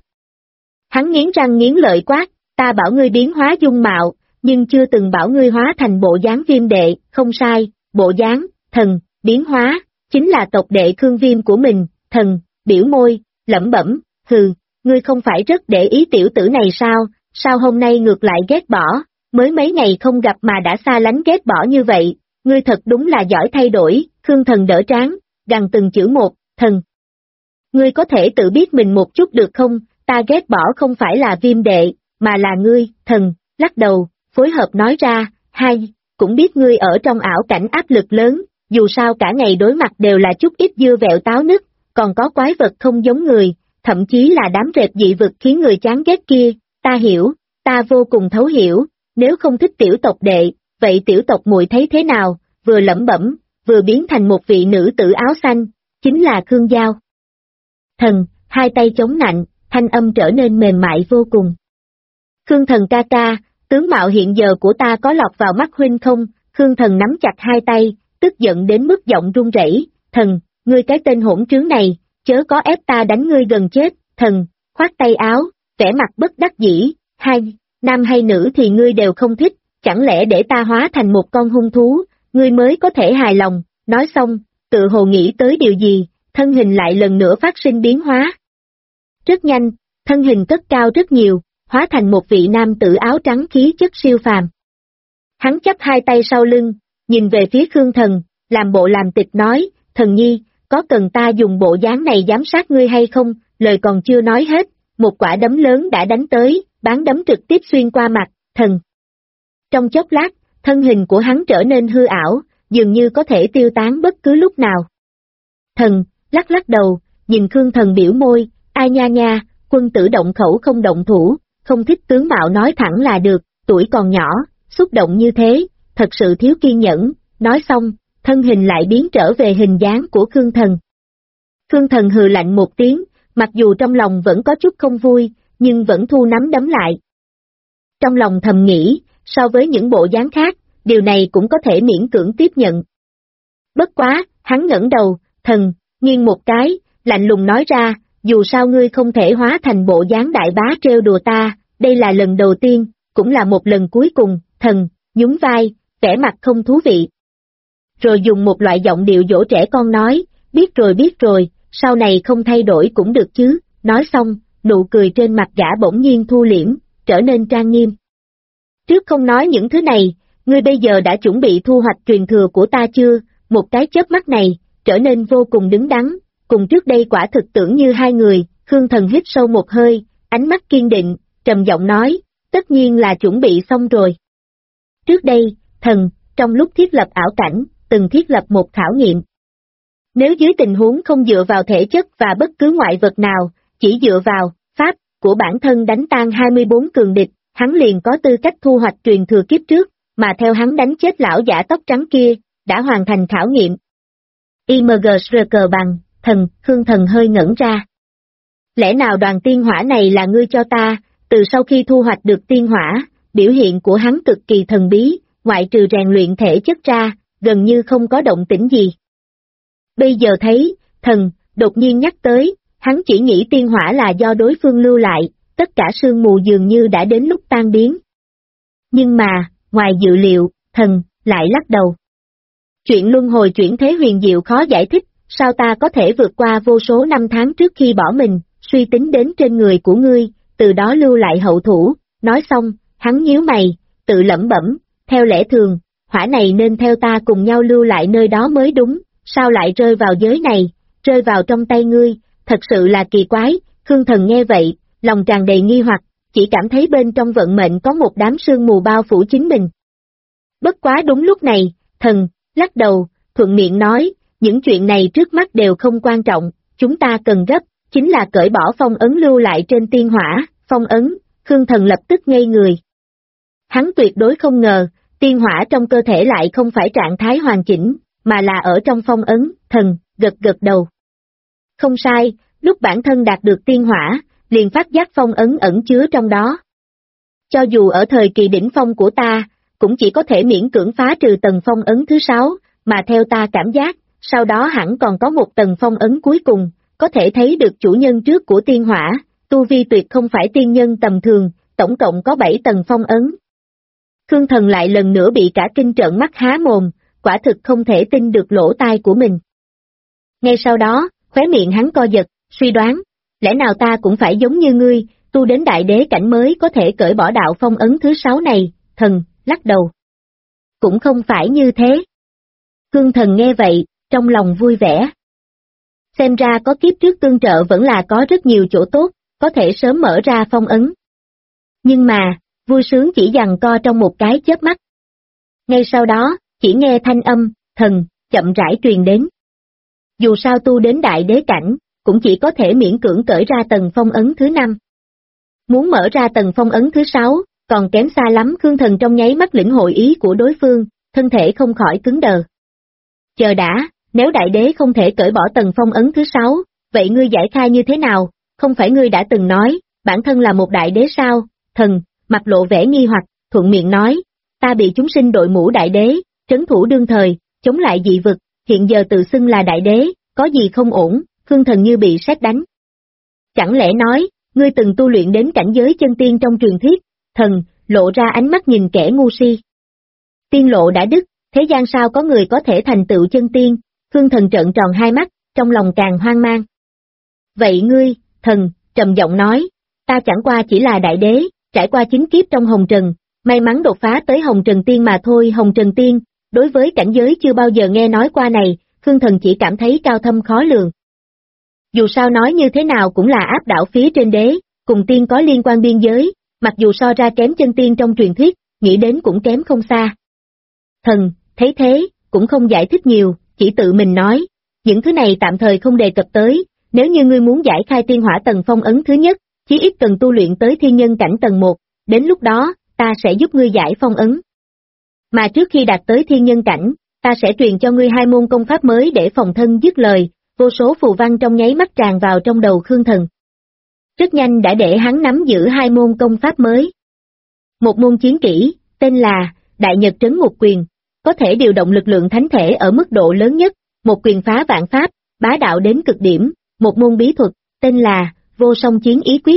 Speaker 2: Hắn nghiến răng nghiến lợi quát, ta bảo ngươi biến hóa dung mạo, nhưng chưa từng bảo ngươi hóa thành bộ dáng Viêm đệ, không sai, bộ dáng, thần, biến hóa, chính là tộc đệ Khương Viêm của mình, thần, biểu môi, lẩm bẩm, hừ, ngươi không phải rất để ý tiểu tử này sao hôm nay ngược lại ghét bỏ, mới mấy ngày không gặp mà đã xa lánh ghét bỏ như vậy, ngươi thật đúng là giỏi thay đổi, Khương Thần đỡ trán, gằn từng chữ một, thần. Ngươi có thể tự biết mình một chút được không, ta ghét bỏ không phải là Viêm đệ, mà là ngươi, thần, lắc đầu, phối hợp nói ra, hai, cũng biết ngươi ở trong ảo cảnh áp lực lớn, dù sao cả ngày đối mặt đều là chút ít dưa vẹo táo nứt, còn có quái vật không giống người, thậm chí là đám rệp dị vực khiến người chán ghét kia, ta hiểu, ta vô cùng thấu hiểu, nếu không thích tiểu tộc đệ, vậy tiểu tộc muội thấy thế nào, vừa lẩm bẩm, vừa biến thành một vị nữ tử áo xanh, chính là Khương Giao. Thần, hai tay chống nạnh, thanh âm trở nên mềm mại vô cùng. Khương Thần ca ca, tướng mạo hiện giờ của ta có lọt vào mắt huynh không? Khương Thần nắm chặt hai tay, tức giận đến mức giọng run rẩy. Thần, ngươi cái tên hỗn trướng này, chớ có ép ta đánh ngươi gần chết. Thần, khoát tay áo, vẻ mặt bất đắc dĩ, hai, nam hay nữ thì ngươi đều không thích, chẳng lẽ để ta hóa thành một con hung thú, ngươi mới có thể hài lòng. Nói xong, tự hồ nghĩ tới điều gì, thân hình lại lần nữa phát sinh biến hóa. Rất nhanh, thân hình cất cao rất nhiều, hóa thành một vị nam tử áo trắng khí chất siêu phàm. Hắn chắp hai tay sau lưng, nhìn về phía Khương Thần, làm bộ làm tịch nói, Thần nhi, có cần ta dùng bộ dáng này giám sát ngươi hay không? Lời còn chưa nói hết, một quả đấm lớn đã đánh tới, bán đấm trực tiếp xuyên qua mặt, thần. Trong chốc lát, thân hình của hắn trở nên hư ảo, dường như có thể tiêu tán bất cứ lúc nào. Thần, lắc lắc đầu, nhìn Khương Thần biểu môi, ai nha nha, quân tử động khẩu không động thủ, không thích tướng mạo nói thẳng là được, tuổi còn nhỏ, xúc động như thế, thật sự thiếu kiên nhẫn, nói xong, thân hình lại biến trở về hình dáng của Khương Thần. Khương Thần hừ lạnh một tiếng, mặc dù trong lòng vẫn có chút không vui, nhưng vẫn thu nắm đấm lại. Trong lòng thầm nghĩ, so với những bộ dáng khác, điều này cũng có thể miễn cưỡng tiếp nhận. Bất quá, hắn ngẩng đầu, thần, nghiêng một cái, lạnh lùng nói ra, dù sao ngươi không thể hóa thành bộ dáng đại bá trêu đùa ta, đây là lần đầu tiên, cũng là một lần cuối cùng, thần, nhún vai, vẻ mặt không thú vị. Rồi dùng một loại giọng điệu dỗ trẻ con nói, biết rồi, sau này không thay đổi cũng được chứ, nói xong, nụ cười trên mặt gã bỗng nhiên thu liễm, trở nên trang nghiêm. Trước không nói những thứ này, ngươi bây giờ đã chuẩn bị thu hoạch truyền thừa của ta chưa? Một cái chớp mắt này, trở nên vô cùng đứng đắn, cùng trước đây quả thực tưởng như hai người. Khương Thần hít sâu một hơi, ánh mắt kiên định, trầm giọng nói, tất nhiên là chuẩn bị xong rồi. Trước đây, thần, trong lúc thiết lập ảo cảnh, từng thiết lập một khảo nghiệm. Nếu dưới tình huống không dựa vào thể chất và bất cứ ngoại vật nào, chỉ dựa vào pháp của bản thân đánh tan 24 cường địch, hắn liền có tư cách thu hoạch truyền thừa kiếp trước, mà theo hắn đánh chết lão giả tóc trắng kia, đã hoàn thành khảo nghiệm. IMGSRK bằng, thần, Khương Thần hơi ngẩn ra. Lẽ nào đoàn tiên hỏa này là ngươi cho ta? Từ sau khi thu hoạch được tiên hỏa, biểu hiện của hắn cực kỳ thần bí, ngoại trừ rèn luyện thể chất ra, gần như không có động tĩnh gì. Bây giờ thấy, thần, đột nhiên nhắc tới, hắn chỉ nghĩ tiên hỏa là do đối phương lưu lại, tất cả sương mù dường như đã đến lúc tan biến. Nhưng mà, ngoài dự liệu, thần, lại lắc đầu. Chuyện luân hồi chuyển thế huyền diệu khó giải thích, sao ta có thể vượt qua vô số năm tháng trước khi bỏ mình, suy tính đến trên người của ngươi, từ đó lưu lại hậu thủ, nói xong, hắn nhíu mày, tự lẩm bẩm, theo lẽ thường, hỏa này nên theo ta cùng nhau lưu lại nơi đó mới đúng, sao lại rơi vào giới này, rơi vào trong tay ngươi, thật sự là kỳ quái. Khương Thần nghe vậy, lòng tràn đầy nghi hoặc, chỉ cảm thấy bên trong vận mệnh có một đám sương mù bao phủ chính mình. Bất quá đúng lúc này, thần, lắc đầu, thuận miệng nói, những chuyện này trước mắt đều không quan trọng, chúng ta cần gấp, chính là cởi bỏ phong ấn lưu lại trên tiên hỏa, phong ấn. Khương Thần lập tức ngây người. Hắn tuyệt đối không ngờ, tiên hỏa trong cơ thể lại không phải trạng thái hoàn chỉnh, mà là ở trong phong ấn. Thần, gật gật đầu. Không sai, lúc bản thân đạt được tiên hỏa, liền phát giác phong ấn ẩn chứa trong đó. Cho dù ở thời kỳ đỉnh phong của ta, cũng chỉ có thể miễn cưỡng phá trừ tầng phong ấn thứ 6, mà theo ta cảm giác, sau đó hẳn còn có một tầng phong ấn cuối cùng, có thể thấy được chủ nhân trước của tiên hỏa, tu vi tuyệt không phải tiên nhân tầm thường, tổng cộng có 7 tầng phong ấn. Khương Thần lại lần nữa bị cả kinh trợn mắt há mồm, quả thực không thể tin được lỗ tai của mình. Ngay sau đó, khóe miệng hắn co giật, suy đoán, lẽ nào ta cũng phải giống như ngươi, tu đến đại đế cảnh mới có thể cởi bỏ đạo phong ấn thứ 6 này, Thần, lắc đầu. Cũng không phải như thế. Khương Thần nghe vậy, trong lòng vui vẻ. Xem ra có kiếp trước tương trợ vẫn là có rất nhiều chỗ tốt, có thể sớm mở ra phong ấn. Nhưng mà, vui sướng chỉ giằng co trong một cái chớp mắt. Ngay sau đó, chỉ nghe thanh âm, thần, chậm rãi truyền đến. Dù sao tu đến đại đế cảnh, cũng chỉ có thể miễn cưỡng cởi ra tầng phong ấn thứ 5. Muốn mở ra tầng phong ấn thứ 6, còn kém xa lắm. Khương Thần trong nháy mắt lĩnh hội ý của đối phương, thân thể không khỏi cứng đờ. Chờ đã, nếu đại đế không thể cởi bỏ tầng phong ấn thứ 6, vậy ngươi giải khai như thế nào? Không phải ngươi đã từng nói, bản thân là một đại đế sao? Thần, mặt lộ vẻ nghi hoặc, thuận miệng nói, ta bị chúng sinh đội mũ đại đế, trấn thủ đương thời, chống lại dị vực, hiện giờ tự xưng là đại đế, có gì không ổn? Khương Thần như bị sét đánh. Chẳng lẽ nói, ngươi từng tu luyện đến cảnh giới chân tiên trong truyền thuyết? Thần, lộ ra ánh mắt nhìn kẻ ngu si. Tiên lộ đã đứt, thế gian sao có người có thể thành tựu chân tiên? Khương Thần trợn tròn hai mắt, trong lòng càng hoang mang. Vậy ngươi, thần, trầm giọng nói, ta chẳng qua chỉ là đại đế, trải qua 9 kiếp trong hồng trần, may mắn đột phá tới hồng trần tiên mà thôi. Hồng trần tiên, đối với cảnh giới chưa bao giờ nghe nói qua này, Khương Thần chỉ cảm thấy cao thâm khó lường. Dù sao nói như thế nào cũng là áp đảo phía trên đế, cùng tiên có liên quan biên giới, mặc dù so ra kém chân tiên trong truyền thuyết, nghĩ đến cũng kém không xa. Thần, thấy thế, cũng không giải thích nhiều, chỉ tự mình nói, những thứ này tạm thời không đề cập tới, nếu như ngươi muốn giải khai tiên hỏa tầng phong ấn thứ nhất, chí ít cần tu luyện tới thiên nhân cảnh tầng 1, đến lúc đó, ta sẽ giúp ngươi giải phong ấn. Mà trước khi đạt tới thiên nhân cảnh, ta sẽ truyền cho ngươi 2 môn công pháp mới để phòng thân. Dứt lời, vô số phù văn trong nháy mắt tràn vào trong đầu Khương Thần. Rất nhanh đã để hắn nắm giữ 2 môn công pháp mới. Một môn chiến kỹ, tên là Đại Nhật Trấn Ngục Quyền, có thể điều động lực lượng thánh thể ở mức độ lớn nhất, một quyền phá vạn pháp, bá đạo đến cực điểm. Một môn bí thuật, tên là Vô Song Chiến Ý Quyết.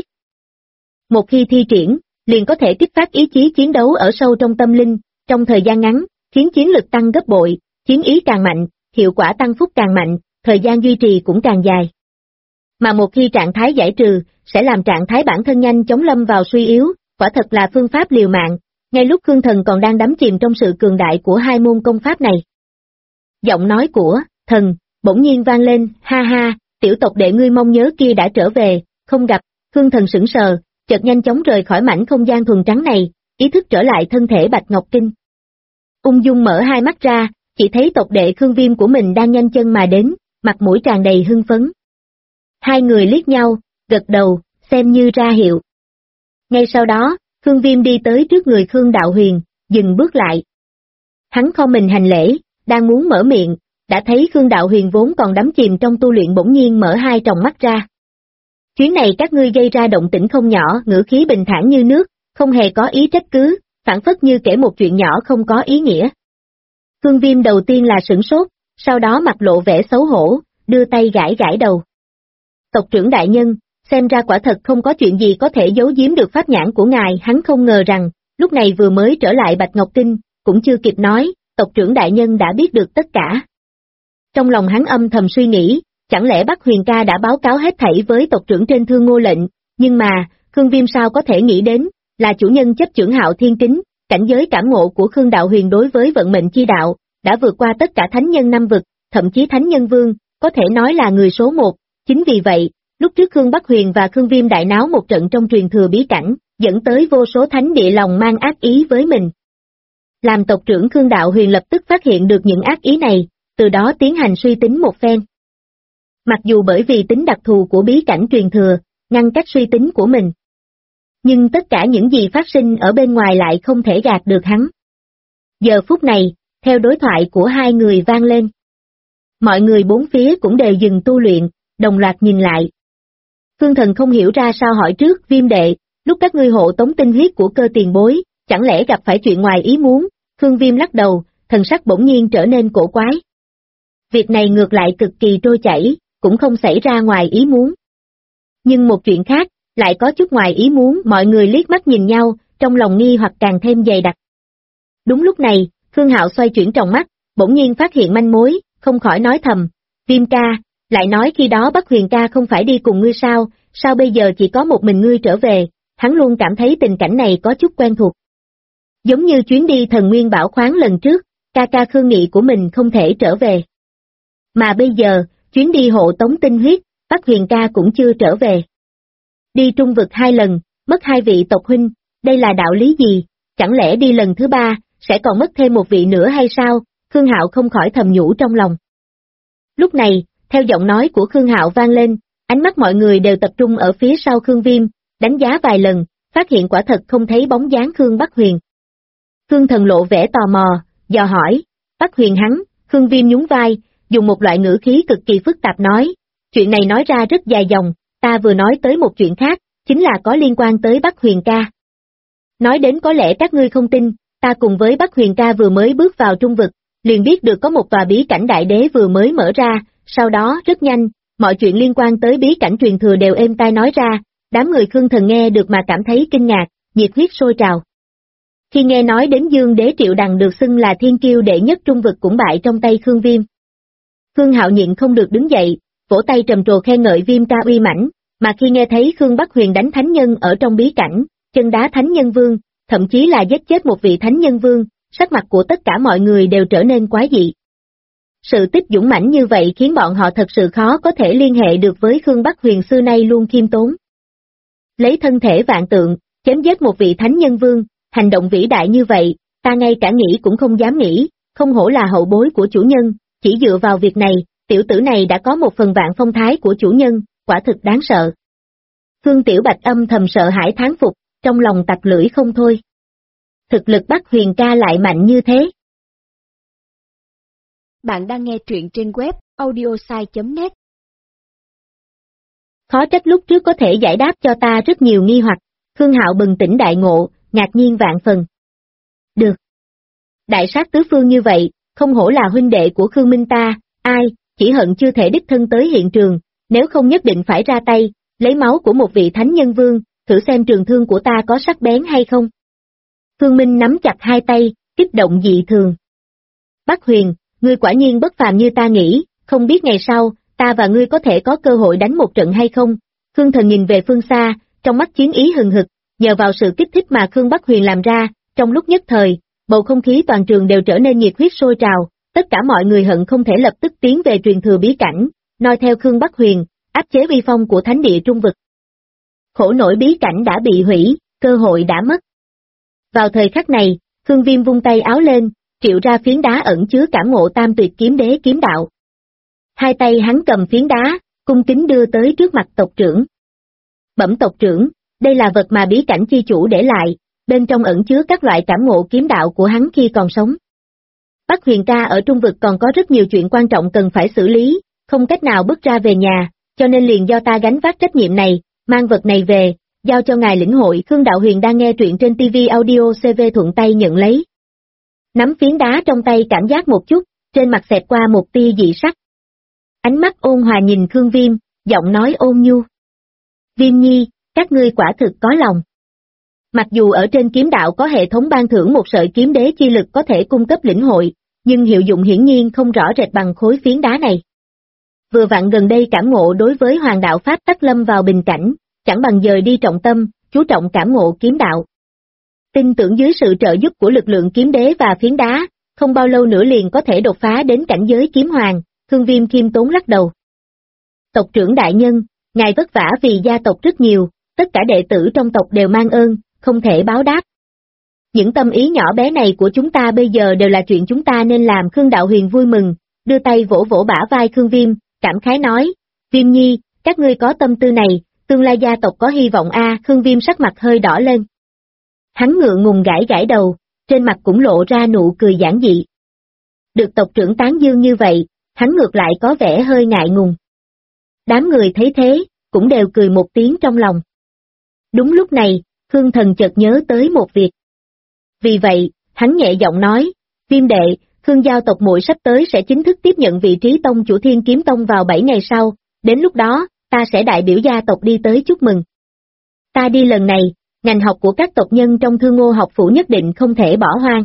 Speaker 2: Một khi thi triển, liền có thể kích phát ý chí chiến đấu ở sâu trong tâm linh, trong thời gian ngắn, khiến chiến lực tăng gấp bội, chiến ý càng mạnh, hiệu quả tăng phúc càng mạnh, thời gian duy trì cũng càng dài. Mà một khi trạng thái giải trừ, sẽ làm trạng thái bản thân nhanh chóng lâm vào suy yếu, quả thật là phương pháp liều mạng. Ngay lúc Khương Thần còn đang đắm chìm trong sự cường đại của 2 môn công pháp này, giọng nói của thần bỗng nhiên vang lên, ha ha, tiểu tộc đệ ngươi mong nhớ kia đã trở về, không gặp. Khương Thần sững sờ, chợt nhanh chóng rời khỏi mảnh không gian thuần trắng này, ý thức trở lại thân thể Bạch Ngọc Kinh. Ung dung mở hai mắt ra, chỉ thấy tộc đệ Khương Viêm của mình đang nhanh chân mà đến, mặt mũi tràn đầy hưng phấn. Hai người liếc nhau, gật đầu, xem như ra hiệu. Ngay sau đó, Khương Viêm đi tới trước người Khương Đạo Huyền, dừng bước lại. Hắn khom mình hành lễ, đang muốn mở miệng, đã thấy Khương Đạo Huyền vốn còn đắm chìm trong tu luyện bỗng nhiên mở hai tròng mắt ra. Chuyến này các ngươi gây ra động tĩnh không nhỏ, ngữ khí bình thản như nước, không hề có ý trách cứ, phản phất như kể một chuyện nhỏ không có ý nghĩa. Khương Viêm đầu tiên là sửng sốt, sau đó mặt lộ vẻ xấu hổ, đưa tay gãi gãi đầu. Tộc trưởng đại nhân, xem ra quả thật không có chuyện gì có thể giấu giếm được pháp nhãn của ngài. Hắn không ngờ rằng, lúc này vừa mới trở lại Bạch Ngọc Kinh, cũng chưa kịp nói, tộc trưởng đại nhân đã biết được tất cả. Trong lòng hắn âm thầm suy nghĩ, chẳng lẽ Bắc Huyền ca đã báo cáo hết thảy với tộc trưởng trên Thương Ngô lệnh, nhưng mà, Khương Viêm sao có thể nghĩ đến, là chủ nhân chấp chưởng Hạo Thiên Kính, cảnh giới cảm ngộ của Khương Đạo Huyền đối với vận mệnh chi đạo, đã vượt qua tất cả thánh nhân 5 vực, thậm chí thánh nhân vương, có thể nói là người số 1, chính vì vậy, lúc trước Khương Bắc Huyền và Khương Viêm đại náo một trận trong truyền thừa bí cảnh, dẫn tới vô số thánh địa lòng mang ác ý với mình. Làm tộc trưởng Khương Đạo Huyền lập tức phát hiện được những ác ý này, từ đó tiến hành suy tính một phen. Mặc dù bởi vì tính đặc thù của bí cảnh truyền thừa, ngăn cách suy tính của mình. Nhưng tất cả những gì phát sinh ở bên ngoài lại không thể gạt được hắn. Giờ phút này, theo đối thoại của hai người vang lên. Mọi người bốn phía cũng đều dừng tu luyện, đồng loạt nhìn lại. Khương Thần không hiểu ra sao hỏi trước, Viêm đệ, lúc các ngươi hộ tống tinh huyết của Cơ tiền bối, chẳng lẽ gặp phải chuyện ngoài ý muốn? Khương Viêm lắc đầu, thần sắc bỗng nhiên trở nên cổ quái. Việc này ngược lại cực kỳ trôi chảy, cũng không xảy ra ngoài ý muốn. Nhưng một chuyện khác, lại có chút ngoài ý muốn, mọi người liếc mắt nhìn nhau, trong lòng nghi hoặc càng thêm dày đặc. Đúng lúc này, Khương Hạo xoay chuyển tròng mắt, bỗng nhiên phát hiện manh mối, không khỏi nói thầm, Viêm ca, lại nói khi đó Bắc Huyền ca không phải đi cùng ngươi sao bây giờ chỉ có một mình ngươi trở về, hắn luôn cảm thấy tình cảnh này có chút quen thuộc. Giống như chuyến đi thần nguyên bảo khoáng lần trước, ca Khương Nghị của mình không thể trở về. Mà bây giờ, chuyến đi hộ tống tinh huyết, Bắc Huyền ca cũng chưa trở về. Đi trung vực 2 lần, mất 2 vị tộc huynh, đây là đạo lý gì, chẳng lẽ đi lần thứ 3, sẽ còn mất thêm một vị nữa hay sao? Khương Hạo không khỏi thầm nhủ trong lòng. Lúc này, theo giọng nói của Khương Hạo vang lên, ánh mắt mọi người đều tập trung ở phía sau Khương Viêm, đánh giá vài lần, phát hiện quả thật không thấy bóng dáng Khương Bắc Huyền. Khương Thần lộ vẻ tò mò, dò hỏi, Bắc Huyền hắn, Khương Viêm nhún vai, dùng một loại ngữ khí cực kỳ phức tạp nói, chuyện này nói ra rất dài dòng, ta vừa nói tới một chuyện khác, chính là có liên quan tới Bắc Huyền ca. Nói đến có lẽ các ngươi không tin, ta cùng với Bắc Huyền ca vừa mới bước vào trung vực, liền biết được có một tòa bí cảnh đại đế vừa mới mở ra, sau đó rất nhanh, mọi chuyện liên quan tới bí cảnh truyền thừa đều êm tai nói ra, đám người Khương Thần nghe được mà cảm thấy kinh ngạc, nhiệt huyết sôi trào. Khi nghe nói đến Dương Đế Triệu Đằng được xưng là thiên kiêu đệ nhất trung vực cũng bại trong tay Khương Viêm. Khương Hạo nhịn không được đứng dậy, vỗ tay trầm trồ khen ngợi Viêm ca uy mãnh, mà khi nghe thấy Khương Bắc Huyền đánh thánh nhân ở trong bí cảnh, chân đá thánh nhân vương, thậm chí là giết chết một vị thánh nhân vương, sắc mặt của tất cả mọi người đều trở nên quái dị. Sự tích dũng mãnh như vậy khiến bọn họ thật sự khó có thể liên hệ được với Khương Bắc Huyền xưa nay luôn khiêm tốn. Lấy thân thể vạn tượng, chém giết một vị thánh nhân vương, hành động vĩ đại như vậy, ta ngay cả nghĩ cũng không dám nghĩ, không hổ là hậu bối của chủ nhân, chỉ dựa vào việc này, tiểu tử này đã có một phần vạn phong thái của chủ nhân, quả thực đáng sợ. Khương Tiểu Bạch âm thầm sợ hãi thán phục, trong lòng tặc lưỡi không thôi. Thực lực Bắc Huyền ca lại mạnh như thế.
Speaker 1: Bạn đang nghe truyện trên web audiosai.net.
Speaker 2: Khó trách lúc trước có thể giải đáp cho ta rất nhiều nghi hoặc, Khương Hạo bừng tỉnh đại ngộ, ngạc nhiên vạn phần. Được. Đại sát tứ phương như vậy, không hổ là huynh đệ của Khương Minh ta, ai, chỉ hận chưa thể đích thân tới hiện trường, nếu không nhất định phải ra tay, lấy máu của một vị thánh nhân vương, thử xem trường thương của ta có sắc bén hay không. Khương Minh nắm chặt hai tay, kích động dị thường. Bắc Huyền, ngươi quả nhiên bất phàm như ta nghĩ, không biết ngày sau, ta và ngươi có thể có cơ hội đánh một trận hay không? Khương Thần nhìn về phương xa, trong mắt chiến ý hừng hực, nhờ vào sự kích thích mà Khương Bắc Huyền làm ra, trong lúc nhất thời, bầu không khí toàn trường đều trở nên nhiệt huyết sôi trào, tất cả mọi người hận không thể lập tức tiến về truyền thừa bí cảnh, noi theo Khương Bắc Huyền, áp chế uy phong của thánh địa trung vực. Khổ nổi bí cảnh đã bị hủy, cơ hội đã mất. Vào thời khắc này, Khương Viêm vung tay áo lên, triệu ra phiến đá ẩn chứa cảm ngộ tam tuyệt kiếm đế kiếm đạo. Hai tay hắn cầm phiến đá, cung kính đưa tới trước mặt tộc trưởng. Bẩm tộc trưởng, đây là vật mà bí cảnh chi chủ để lại, bên trong ẩn chứa các loại cảm ngộ kiếm đạo của hắn khi còn sống. Bắc Huyền ca ở trung vực còn có rất nhiều chuyện quan trọng cần phải xử lý, không cách nào bước ra về nhà, cho nên liền do ta gánh vác trách nhiệm này, mang vật này về, giao cho ngài lĩnh hội. Khương Đạo Huyền đang nghe truyện trên TV Audio CV thuận tay nhận lấy. Nắm phiến đá trong tay cảm giác một chút, trên mặt xẹt qua một tia dị sắc. Ánh mắt ôn hòa nhìn Khương Viêm, giọng nói ôn nhu. Viêm nhi, các ngươi quả thực có lòng. Mặc dù ở trên kiếm đạo có hệ thống ban thưởng một sợi kiếm đế chi lực có thể cung cấp lĩnh hội, nhưng hiệu dụng hiển nhiên không rõ rệt bằng khối phiến đá này. Vừa vặn gần đây cảm ngộ đối với hoàng đạo pháp tắc lâm vào bình cảnh, chẳng bằng dời đi trọng tâm, chú trọng cảm ngộ kiếm đạo. Tin tưởng dưới sự trợ giúp của lực lượng kiếm đế và phiến đá, không bao lâu nữa liền có thể đột phá đến cảnh giới kiếm hoàng. Khương Viêm khiêm tốn lắc đầu. Tộc trưởng đại nhân, ngài vất vả vì gia tộc rất nhiều, tất cả đệ tử trong tộc đều mang ơn, không thể báo đáp. Những tâm ý nhỏ bé này của chúng ta bây giờ đều là chuyện chúng ta nên làm. Khương Đạo Huyền vui mừng, đưa tay vỗ vỗ bả vai Khương Viêm, cảm khái nói, Viêm nhi, các ngươi có tâm tư này, tương lai gia tộc có hy vọng a. Khương Viêm sắc mặt hơi đỏ lên. Hắn ngượng ngùng gãi gãi đầu, trên mặt cũng lộ ra nụ cười giản dị. Được tộc trưởng tán dương như vậy, hắn ngược lại có vẻ hơi ngại ngùng. Đám người thấy thế, cũng đều cười một tiếng trong lòng. Đúng lúc này, Khương Thần chợt nhớ tới một việc. Vì vậy, hắn nhẹ giọng nói, Viêm đệ, Khương Giao tộc muội sắp tới sẽ chính thức tiếp nhận vị trí tông chủ Thiên Kiếm Tông vào 7 ngày sau, đến lúc đó, ta sẽ đại biểu gia tộc đi tới chúc mừng. Ta đi lần này, ngành học của các tộc nhân trong Thương Ngô học phủ nhất định không thể bỏ hoang.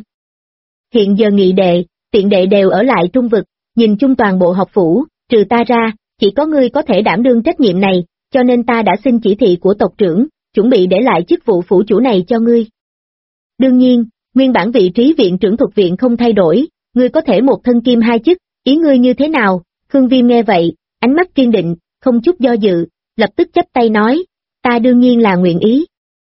Speaker 2: Hiện giờ nghị đệ, tiện đệ đều ở lại Trung Vực, nhìn chung toàn bộ học phủ, trừ ta ra, chỉ có ngươi có thể đảm đương trách nhiệm này, cho nên ta đã xin chỉ thị của tộc trưởng, chuẩn bị để lại chức vụ phủ chủ này cho ngươi. Đương nhiên, nguyên bản vị trí viện trưởng thuộc viện không thay đổi, ngươi có thể một thân kim hai chức, ý ngươi như thế nào? Khương Viêm nghe vậy, ánh mắt kiên định, không chút do dự, lập tức chắp tay nói, ta đương nhiên là nguyện ý.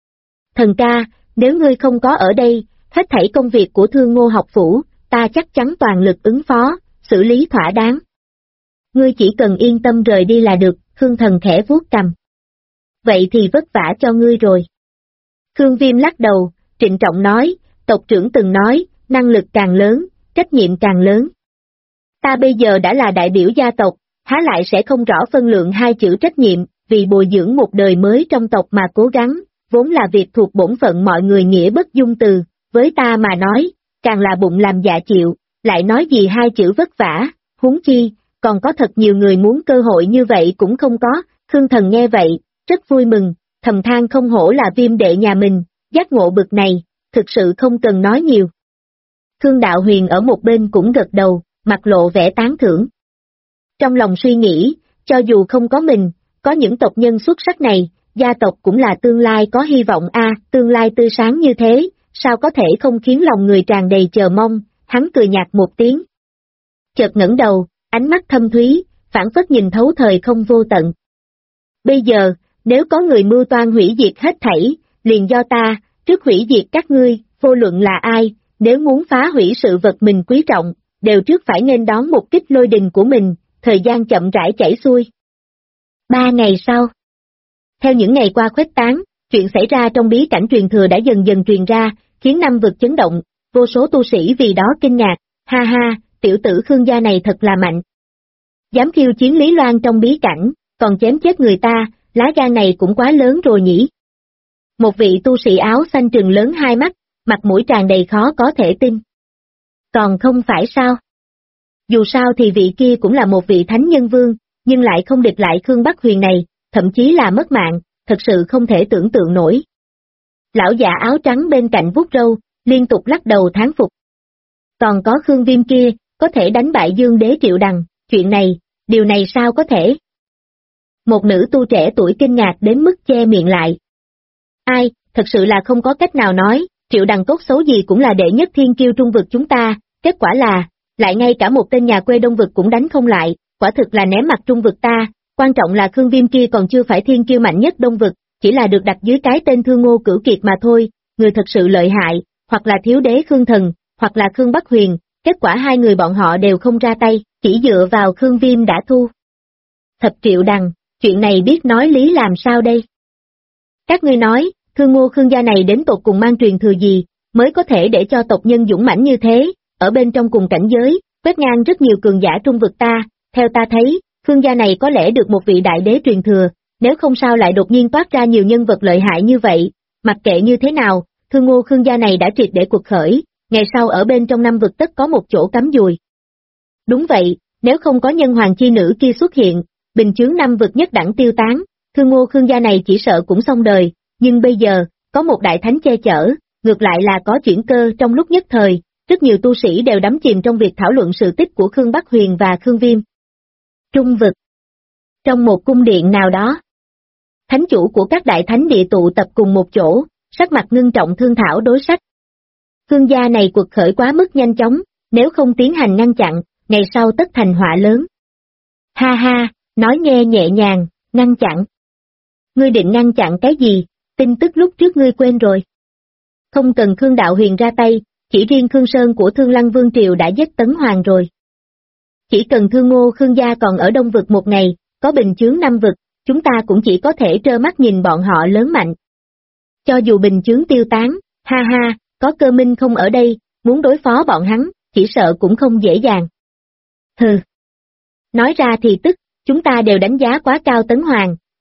Speaker 2: Thần ca, nếu ngươi không có ở đây, hết thảy công việc của Thương Ngô học phủ, ta chắc chắn toàn lực ứng phó, xử lý thỏa đáng. Ngươi chỉ cần yên tâm rời đi là được, Khương Thần khẽ vuốt cằm. Vậy thì vất vả cho ngươi rồi. Khương Viêm lắc đầu, trịnh trọng nói, tộc trưởng từng nói, năng lực càng lớn, trách nhiệm càng lớn. Ta bây giờ đã là đại biểu gia tộc, há lại sẽ không rõ phân lượng hai chữ trách nhiệm, vì bồi dưỡng một đời mới trong tộc mà cố gắng, vốn là việc thuộc bổn phận mọi người nghĩa bất dung từ, với ta mà nói, càng là bụng làm dạ chịu, lại nói gì hai chữ vất vả, huống chi, còn có thật nhiều người muốn cơ hội như vậy cũng không có. Khương Thần nghe vậy, rất vui mừng, thầm than không hổ là Viêm đệ nhà mình, giác ngộ bực này, thực sự không cần nói nhiều. Khương Đạo Huyền ở một bên cũng gật đầu, mặt lộ vẻ tán thưởng. Trong lòng suy nghĩ, cho dù không có mình, có những tộc nhân xuất sắc này, gia tộc cũng là tương lai có hy vọng tương lai tươi sáng như thế, sao có thể không khiến lòng người tràn đầy chờ mong, hắn cười nhạt một tiếng. Chợt ngẩng đầu, ánh mắt thâm thúy, phảng phất nhìn thấu thời không vô tận. Bây giờ, nếu có người mưu toan hủy diệt hết thảy, liền do ta, trước hủy diệt các ngươi, vô luận là ai, nếu muốn phá hủy sự vật mình quý trọng, đều trước phải nghênh đón một kích lôi đình của mình, thời gian chậm rãi chảy xuôi. 3 ngày sau, theo những ngày qua khuếch tán, chuyện xảy ra trong bí cảnh truyền thừa đã dần dần truyền ra, khiến năm vực chấn động, vô số tu sĩ vì đó kinh ngạc, ha ha, tiểu tử Khương gia này thật là mạnh. Dám khiêu chiến Lý Loan trong bí cảnh, còn chém chết người ta, lá gan này cũng quá lớn rồi nhỉ. Một vị tu sĩ áo xanh trừng lớn hai mắt, mặt mũi tràn đầy khó có thể tin. Còn không phải sao? Dù sao thì vị kia cũng là một vị thánh nhân vương, nhưng lại không địch lại Khương Bắc Huyền này, thậm chí là mất mạng, thật sự không thể tưởng tượng nổi. Lão già áo trắng bên cạnh vuốt râu, liên tục lắc đầu thán phục. Còn có Khương Viêm kia, có thể đánh bại Dương Đế Triệu Đằng, chuyện này, điều này sao có thể? Một nữ tu trẻ tuổi kinh ngạc đến mức che miệng lại. Ai, thật sự là không có cách nào nói, Triệu Đằng tốt xấu gì cũng là đệ nhất thiên kiêu trung vực chúng ta, kết quả là, lại ngay cả một tên nhà quê đông vực cũng đánh không lại, quả thực là ném mặt trung vực ta, quan trọng là Khương Viêm kia còn chưa phải thiên kiêu mạnh nhất đông vực, chỉ là được đặt dưới cái tên Thương Ngô Cửu Kiệt mà thôi, người thật sự lợi hại, hoặc là thiếu đế Khương Thần, hoặc là Khương Bắc Huyền, kết quả hai người bọn họ đều không ra tay, chỉ dựa vào Khương Viêm đã thu. Thập Triệu Đằng, chuyện này biết nói lý làm sao đây? Các ngươi nói, Thương Ngô Khương gia này đến tột cùng mang truyền thừa gì, mới có thể để cho tộc nhân dũng mãnh như thế, ở bên trong cùng cảnh giới, quét ngang rất nhiều cường giả trung vực ta, theo ta thấy, Khương gia này có lẽ được một vị đại đế truyền thừa, nếu không sao lại đột nhiên toát ra nhiều nhân vật lợi hại như vậy, mặc kệ như thế nào, Thương Ngô Khương gia này đã triệt để cuộc khởi, ngày sau ở bên trong năm vực tất có một chỗ cắm dùi. Đúng vậy, nếu không có nhân hoàng chi nữ kia xuất hiện, bình chướng năm vực nhất đẳng tiêu tán, Thương Ngô Khương gia này chỉ sợ cũng xong đời, nhưng bây giờ, có một đại thánh che chở, ngược lại là có chuyển cơ trong lúc nhất thời, rất nhiều tu sĩ đều đắm chìm trong việc thảo luận sự tích của Khương Bắc Huyền và Khương Viêm. Trung vực. Trong một cung điện nào đó, thánh chủ của các đại thánh địa tụ tập cùng một chỗ, sắc mặt ngưng trọng thương thảo đối sách. Khương gia này cuộc khởi quá mức nhanh chóng, nếu không tiến hành ngăn chặn, ngày sau tất thành họa lớn. Ha ha, nói nghe nhẹ nhàng, ngăn chặn. Ngươi định ngăn chặn cái gì, tin tức lúc trước ngươi quên rồi. Không cần Khương Đạo Huyền ra tay, chỉ riêng Khương Sơn của Thương Lăng Vương Triều đã giết Tấn Hoàng rồi. Chỉ cần Thương Ngô Khương gia còn ở Đông vực một ngày, có bình chướng năm vực, chúng ta cũng chỉ có thể trơ mắt nhìn bọn họ lớn mạnh. Cho dù bình chướng tiêu tán, ha ha, có Cơ Minh không ở đây, muốn đối phó bọn hắn, chỉ sợ cũng không dễ dàng. Hừ. Nói ra thì tức, chúng ta đều đánh giá quá cao Tấn Hoàng,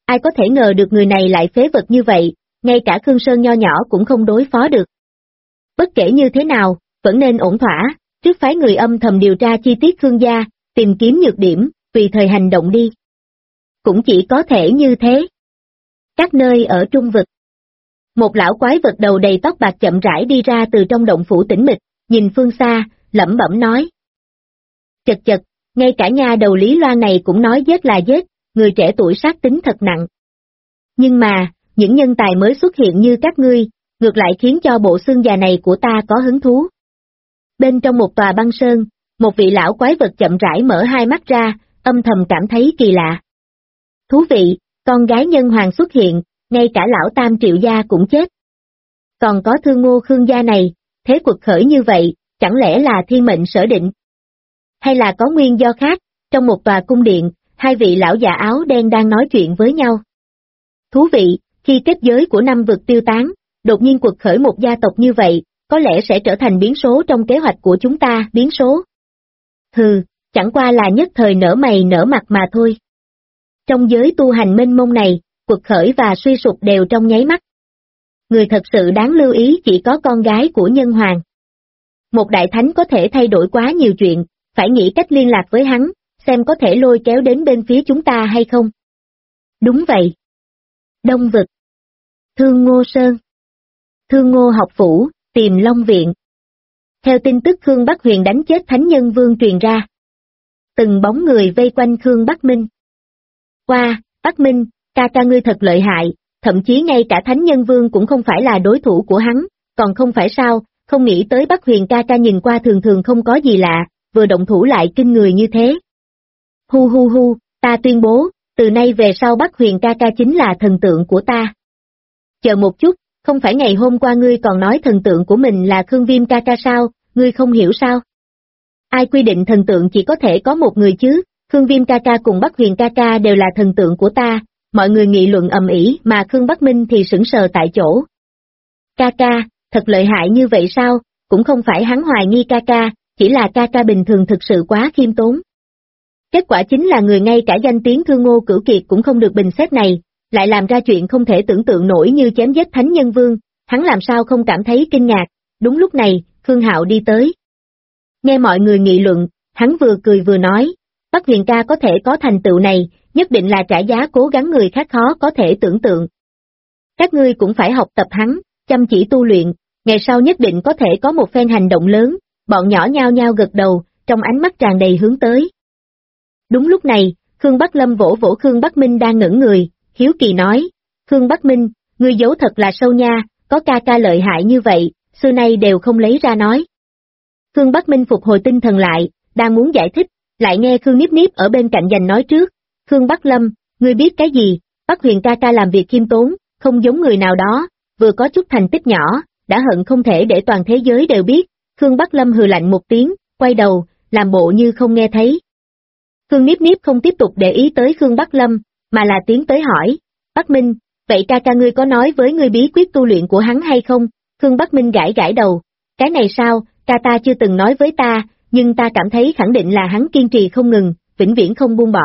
Speaker 2: ai có thể ngờ được người này lại phế vật như vậy, ngay cả Khương Sơn nho nhỏ cũng không đối phó được. Bất kể như thế nào, vẫn nên ổn thỏa, trước phái người âm thầm điều tra chi tiết Khương gia, tìm kiếm nhược điểm, tùy thời hành động đi. Cũng chỉ có thể như thế. Các nơi ở trung vực. Một lão quái vật đầu đầy tóc bạc chậm rãi đi ra từ trong động phủ tĩnh mịch, nhìn phương xa, lẩm bẩm nói. Chật chật, ngay cả nha đầu Lý Loan này cũng nói giết là giết, người trẻ tuổi sát tính thật nặng. Nhưng mà, những nhân tài mới xuất hiện như các ngươi, ngược lại khiến cho bộ xương già này của ta có hứng thú. Bên trong một tòa băng sơn, một vị lão quái vật chậm rãi mở hai mắt ra, âm thầm cảm thấy kỳ lạ. Thú vị, con gái nhân hoàng xuất hiện, ngay cả lão Tam Triệu gia cũng chết. Còn có Thương Ngô Khương gia này, thế cuộc khởi như vậy, chẳng lẽ là thiên mệnh sở định? Hay là có nguyên do khác, trong một tòa cung điện, hai vị lão già áo đen đang nói chuyện với nhau. Thú vị, khi kết giới của năm vực tiêu tán, đột nhiên cuộc khởi một gia tộc như vậy, có lẽ sẽ trở thành biến số trong kế hoạch của chúng ta, biến số. Hừ, chẳng qua là nhất thời nở mày nở mặt mà thôi. Trong giới tu hành mênh mông này, cuộc khởi và suy sụp đều trong nháy mắt. Người thật sự đáng lưu ý chỉ có con gái của nhân hoàng. Một đại thánh có thể thay đổi quá nhiều chuyện, phải nghĩ cách liên lạc với hắn, xem có thể lôi kéo đến bên phía chúng ta hay không. Đúng vậy. Đông vực. Thương Ngô Sơn. Thương Ngô học phủ, tìm Long viện. Theo tin tức Khương Bắc Huyền đánh chết Thánh Nhân Vương truyền ra. Từng bóng người vây quanh Khương Bắc Minh. Qua, Bắc Minh, ca ca ngươi thật lợi hại, thậm chí ngay cả Thánh Nhân Vương cũng không phải là đối thủ của hắn, còn không phải sao, không nghĩ tới Bắc Huyền ca ca nhìn qua thường thường không có gì lạ, vừa động thủ lại kinh người như thế. Hu hu hu, ta tuyên bố, từ nay về sau Bắc Huyền ca ca chính là thần tượng của ta. Chờ một chút, không phải ngày hôm qua ngươi còn nói thần tượng của mình là Khương Viêm ca ca sao, ngươi không hiểu sao? Ai quy định thần tượng chỉ có thể có một người chứ, Khương Viêm ca ca cùng Bắc Huyền ca ca đều là thần tượng của ta, mọi người nghị luận ầm ĩ mà Khương Bắc Minh thì sững sờ tại chỗ. Ca ca, thật lợi hại như vậy sao, cũng không phải hắn hoài nghi ca ca, chỉ là ca ca bình thường thực sự quá khiêm tốn. Kết quả chính là người ngay cả danh tiếng Thương Ngô Cửu Kiệt cũng không được bình xét này, lại làm ra chuyện không thể tưởng tượng nổi như chém giết Thánh Nhân Vương, hắn làm sao không cảm thấy kinh ngạc. Đúng lúc này, Khương Hạo đi tới. Nghe mọi người nghị luận, hắn vừa cười vừa nói, Bắc Huyền ca có thể có thành tựu này, nhất định là trả giá cố gắng người khác khó có thể tưởng tượng. Các ngươi cũng phải học tập hắn, chăm chỉ tu luyện, ngày sau nhất định có thể có một phen hành động lớn, bọn nhỏ nhao nhao gật đầu, trong ánh mắt tràn đầy hướng tới. Đúng lúc này, Khương Bắc Lâm vỗ vỗ Khương Bắc Minh đang ngẩn người, hiếu kỳ nói, Khương Bắc Minh, ngươi giấu thật là sâu nha, có ca ca lợi hại như vậy, xưa nay đều không lấy ra nói. Khương Bắc Minh phục hồi tinh thần lại, đang muốn giải thích, lại nghe Khương Niếp Niếp ở bên cạnh giành nói trước, Khương Bắc Lâm, ngươi biết cái gì, Bắc Huyền ca ca làm việc khiêm tốn, không giống người nào đó, vừa có chút thành tích nhỏ, đã hận không thể để toàn thế giới đều biết. Khương Bắc Lâm hừ lạnh một tiếng, quay đầu, làm bộ như không nghe thấy. Khương Niếp Niếp không tiếp tục để ý tới Khương Bắc Lâm, mà là tiến tới hỏi, Bắc Minh, vậy ca ca ngươi có nói với ngươi bí quyết tu luyện của hắn hay không? Khương Bắc Minh gãi gãi đầu, cái này sao, ca ta chưa từng nói với ta, nhưng ta cảm thấy khẳng định là hắn kiên trì không ngừng, vĩnh viễn không buông bỏ.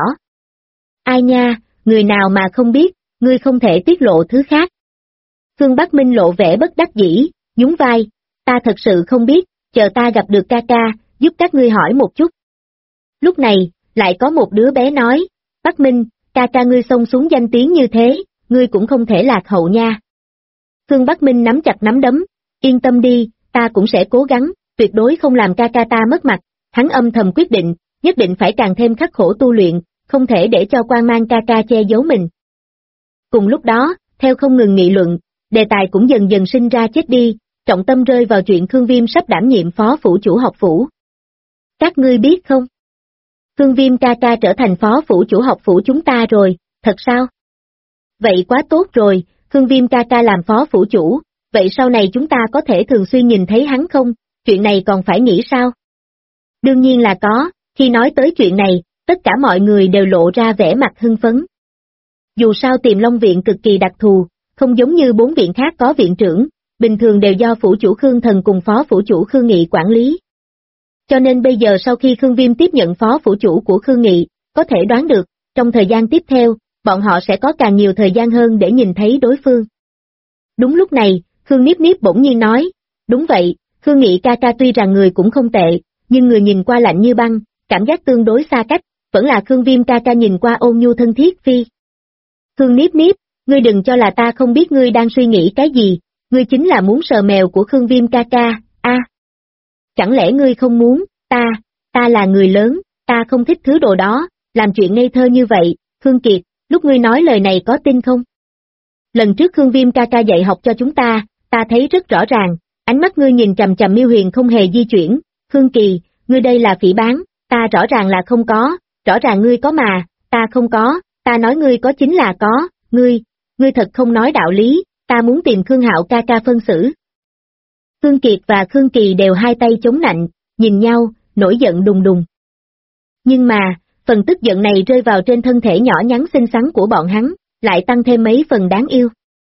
Speaker 2: Ai nha, người nào mà không biết, ngươi không thể tiết lộ thứ khác. Khương Bắc Minh lộ vẻ bất đắc dĩ, nhún vai, ta thật sự không biết, chờ ta gặp được ca ca, giúp các ngươi hỏi một chút. Lúc này, lại có một đứa bé nói, Bắc Minh, ca ca ngươi xông xuống danh tiếng như thế, ngươi cũng không thể lạc hậu nha. Khương Bắc Minh nắm chặt nắm đấm, yên tâm đi, ta cũng sẽ cố gắng, tuyệt đối không làm ca ca ta mất mặt, hắn âm thầm quyết định, nhất định phải càng thêm khắc khổ tu luyện, không thể để cho quan mang ca ca che giấu mình. Cùng lúc đó, theo không ngừng nghị luận, đề tài cũng dần dần sinh ra chết đi, trọng tâm rơi vào chuyện Khương Viêm sắp đảm nhiệm phó phủ chủ học phủ. Các ngươi biết không? Khương Viêm ca ca trở thành phó phủ chủ học phủ chúng ta rồi, thật sao? Vậy quá tốt rồi, Khương Viêm ca ca làm phó phủ chủ, vậy sau này chúng ta có thể thường xuyên nhìn thấy hắn không? Chuyện này còn phải nghĩ sao? Đương nhiên là có, khi nói tới chuyện này, tất cả mọi người đều lộ ra vẻ mặt hưng phấn. Dù sao Tiềm Long viện cực kỳ đặc thù, không giống như 4 viện khác có viện trưởng, bình thường đều do phủ chủ Khương Thần cùng phó phủ chủ Khương Nghị quản lý. Cho nên bây giờ sau khi Khương Viêm tiếp nhận phó phủ chủ của Khương Nghị, có thể đoán được, trong thời gian tiếp theo, bọn họ sẽ có càng nhiều thời gian hơn để nhìn thấy đối phương. Đúng lúc này, Khương Niếp Niếp bỗng nhiên nói, đúng vậy, Khương Nghị ca ca tuy rằng người cũng không tệ, nhưng người nhìn qua lạnh như băng, cảm giác tương đối xa cách, vẫn là Khương Viêm ca ca nhìn qua ôn nhu thân thiết phi. Khương Niếp Niếp, ngươi đừng cho là ta không biết ngươi đang suy nghĩ cái gì, ngươi chính là muốn sờ mèo của Khương Viêm ca ca, chẳng lẽ ngươi không muốn, ta là người lớn, ta không thích thứ đồ đó, làm chuyện ngây thơ như vậy, Khương Kiệt, lúc ngươi nói lời này có tin không? Lần trước Khương Viêm ca ca dạy học cho chúng ta thấy rất rõ ràng, ánh mắt ngươi nhìn chằm chằm Miêu Huyền không hề di chuyển, Khương Kỳ, ngươi đây là phỉ báng, ta rõ ràng là không có, rõ ràng ngươi có mà, ta không có, ta nói ngươi có chính là có, ngươi thật không nói đạo lý, ta muốn tìm Khương Hạo ca ca phân xử. Khương Kiệt và Khương Kỳ đều hai tay chống nạnh, nhìn nhau, nổi giận đùng đùng. Nhưng mà, phần tức giận này rơi vào trên thân thể nhỏ nhắn xinh xắn của bọn hắn, lại tăng thêm mấy phần đáng yêu.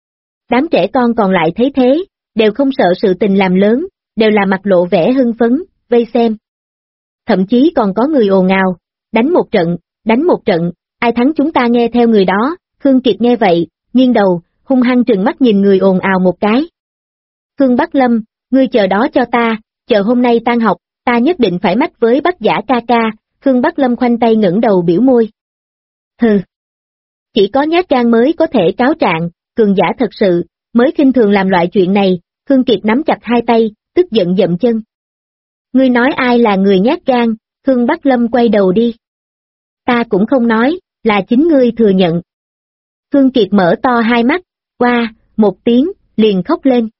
Speaker 2: Đám trẻ con còn lại thấy thế, đều không sợ sự tình làm lớn, đều là mặt lộ vẻ hưng phấn, vây xem. Thậm chí còn có người ồn ào, đánh một trận, ai thắng chúng ta nghe theo người đó, Khương Kiệt nghe vậy, nghiêng đầu, hung hăng trừng mắt nhìn người ồn ào một cái. Khương Bắc Lâm, ngươi chờ đó cho ta, chờ hôm nay tan học, ta nhất định phải mách với Bắc Giả ca ca, Khương Bắc Lâm khoanh tay ngẩng đầu biểu môi. Hừ. Chỉ có nhát gan mới có thể cáo trạng, cường giả thật sự, mới khinh thường làm loại chuyện này, Khương Kiệt nắm chặt hai tay, tức giận dậm chân. Ngươi nói ai là người nhát gan, Khương Bắc Lâm quay đầu đi. Ta cũng không nói, là chính ngươi thừa nhận. Khương Kiệt mở to hai mắt, qua, một tiếng, liền khóc lên.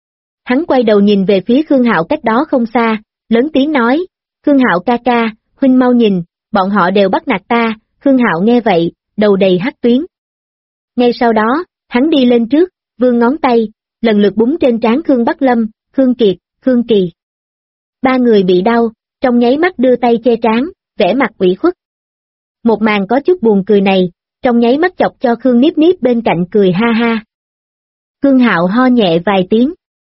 Speaker 2: Hắn quay đầu nhìn về phía Khương Hạo cách đó không xa, lớn tiếng nói, Khương Hạo ca ca, huynh mau nhìn, bọn họ đều bắt nạt ta, Khương Hạo nghe vậy, đầu đầy hắc tuyến. Ngay sau đó, hắn đi lên trước, vươn ngón tay, lần lượt búng trên trán Khương Bắc Lâm, Khương Kiệt, Khương Kỳ. Ba người bị đau, trong nháy mắt đưa tay che trán, vẻ mặt ủy khuất. Một màn có chút buồn cười này, trong nháy mắt chọc cho Khương Niếp Niếp bên cạnh cười ha ha. Khương Hạo ho nhẹ vài tiếng.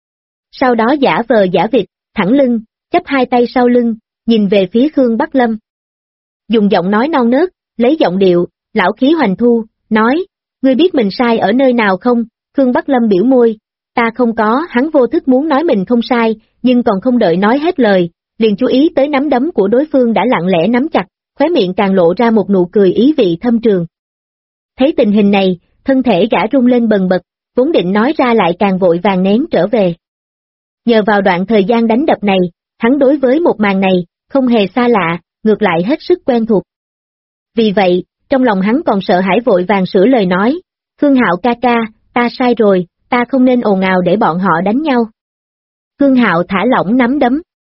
Speaker 2: Sau đó giả vờ giả vịt, thẳng lưng, chắp hai tay sau lưng, nhìn về phía Khương Bắc Lâm. Dùng giọng nói non nớt, lấy giọng điệu, lão khí hoành thu, nói, ngươi biết mình sai ở nơi nào không? Khương Bắc Lâm biểu môi, ta không có, hắn vô thức muốn nói mình không sai, nhưng còn không đợi nói hết lời, liền chú ý tới nắm đấm của đối phương đã lặng lẽ nắm chặt, khóe miệng càng lộ ra một nụ cười ý vị thâm trường. Thấy tình hình này, thân thể gã rung lên bần bật, vốn định nói ra lại càng vội vàng nén trở về. Nhờ vào đoạn thời gian đánh đập này, hắn đối với một màn này, không hề xa lạ, ngược lại hết sức quen thuộc. Vì vậy, trong lòng hắn còn sợ hãi vội vàng sửa lời nói, Khương Hạo ca ca, ta sai rồi, ta không nên ồn ào để bọn họ đánh nhau. Khương Hạo thả lỏng nắm đấm.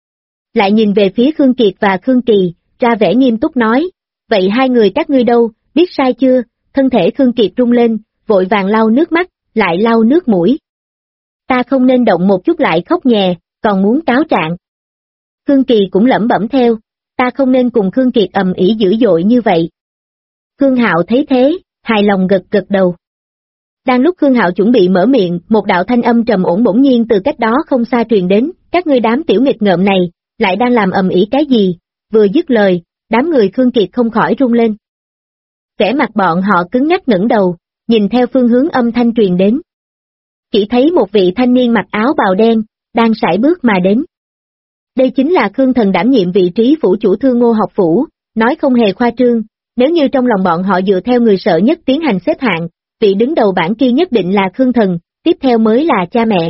Speaker 2: Lại nhìn về phía Khương Kiệt và Khương Kỳ, ra vẻ nghiêm túc nói, vậy hai người các ngươi đâu, biết sai chưa? Thân thể Khương Kiệt rung lên, vội vàng lau nước mắt, lại lau nước mũi. Ta không nên động một chút lại khóc nhè, còn muốn cáo trạng. Khương Kỳ cũng lẩm bẩm theo, ta không nên cùng Khương Kiệt ầm ĩ dữ dội như vậy. Khương Hạo thấy thế, hài lòng gật gật đầu. Đang lúc Khương Hạo chuẩn bị mở miệng, một đạo thanh âm trầm ổn bỗng nhiên từ cách đó không xa truyền đến, các ngươi đám tiểu nghịch ngợm này, lại đang làm ầm ĩ cái gì? Vừa dứt lời, đám người Khương Kiệt không khỏi rung lên. Vẻ mặt bọn họ cứng nhắc ngẩng đầu, nhìn theo phương hướng âm thanh truyền đến. Chỉ thấy một vị thanh niên mặc áo bào đen, đang sải bước mà đến. Đây chính là Khương Thần đảm nhiệm vị trí phủ chủ Thương Ngô học phủ, nói không hề khoa trương, nếu như trong lòng bọn họ dựa theo người sợ nhất tiến hành xếp hạng, vị đứng đầu bảng kia nhất định là Khương Thần, tiếp theo mới là cha mẹ.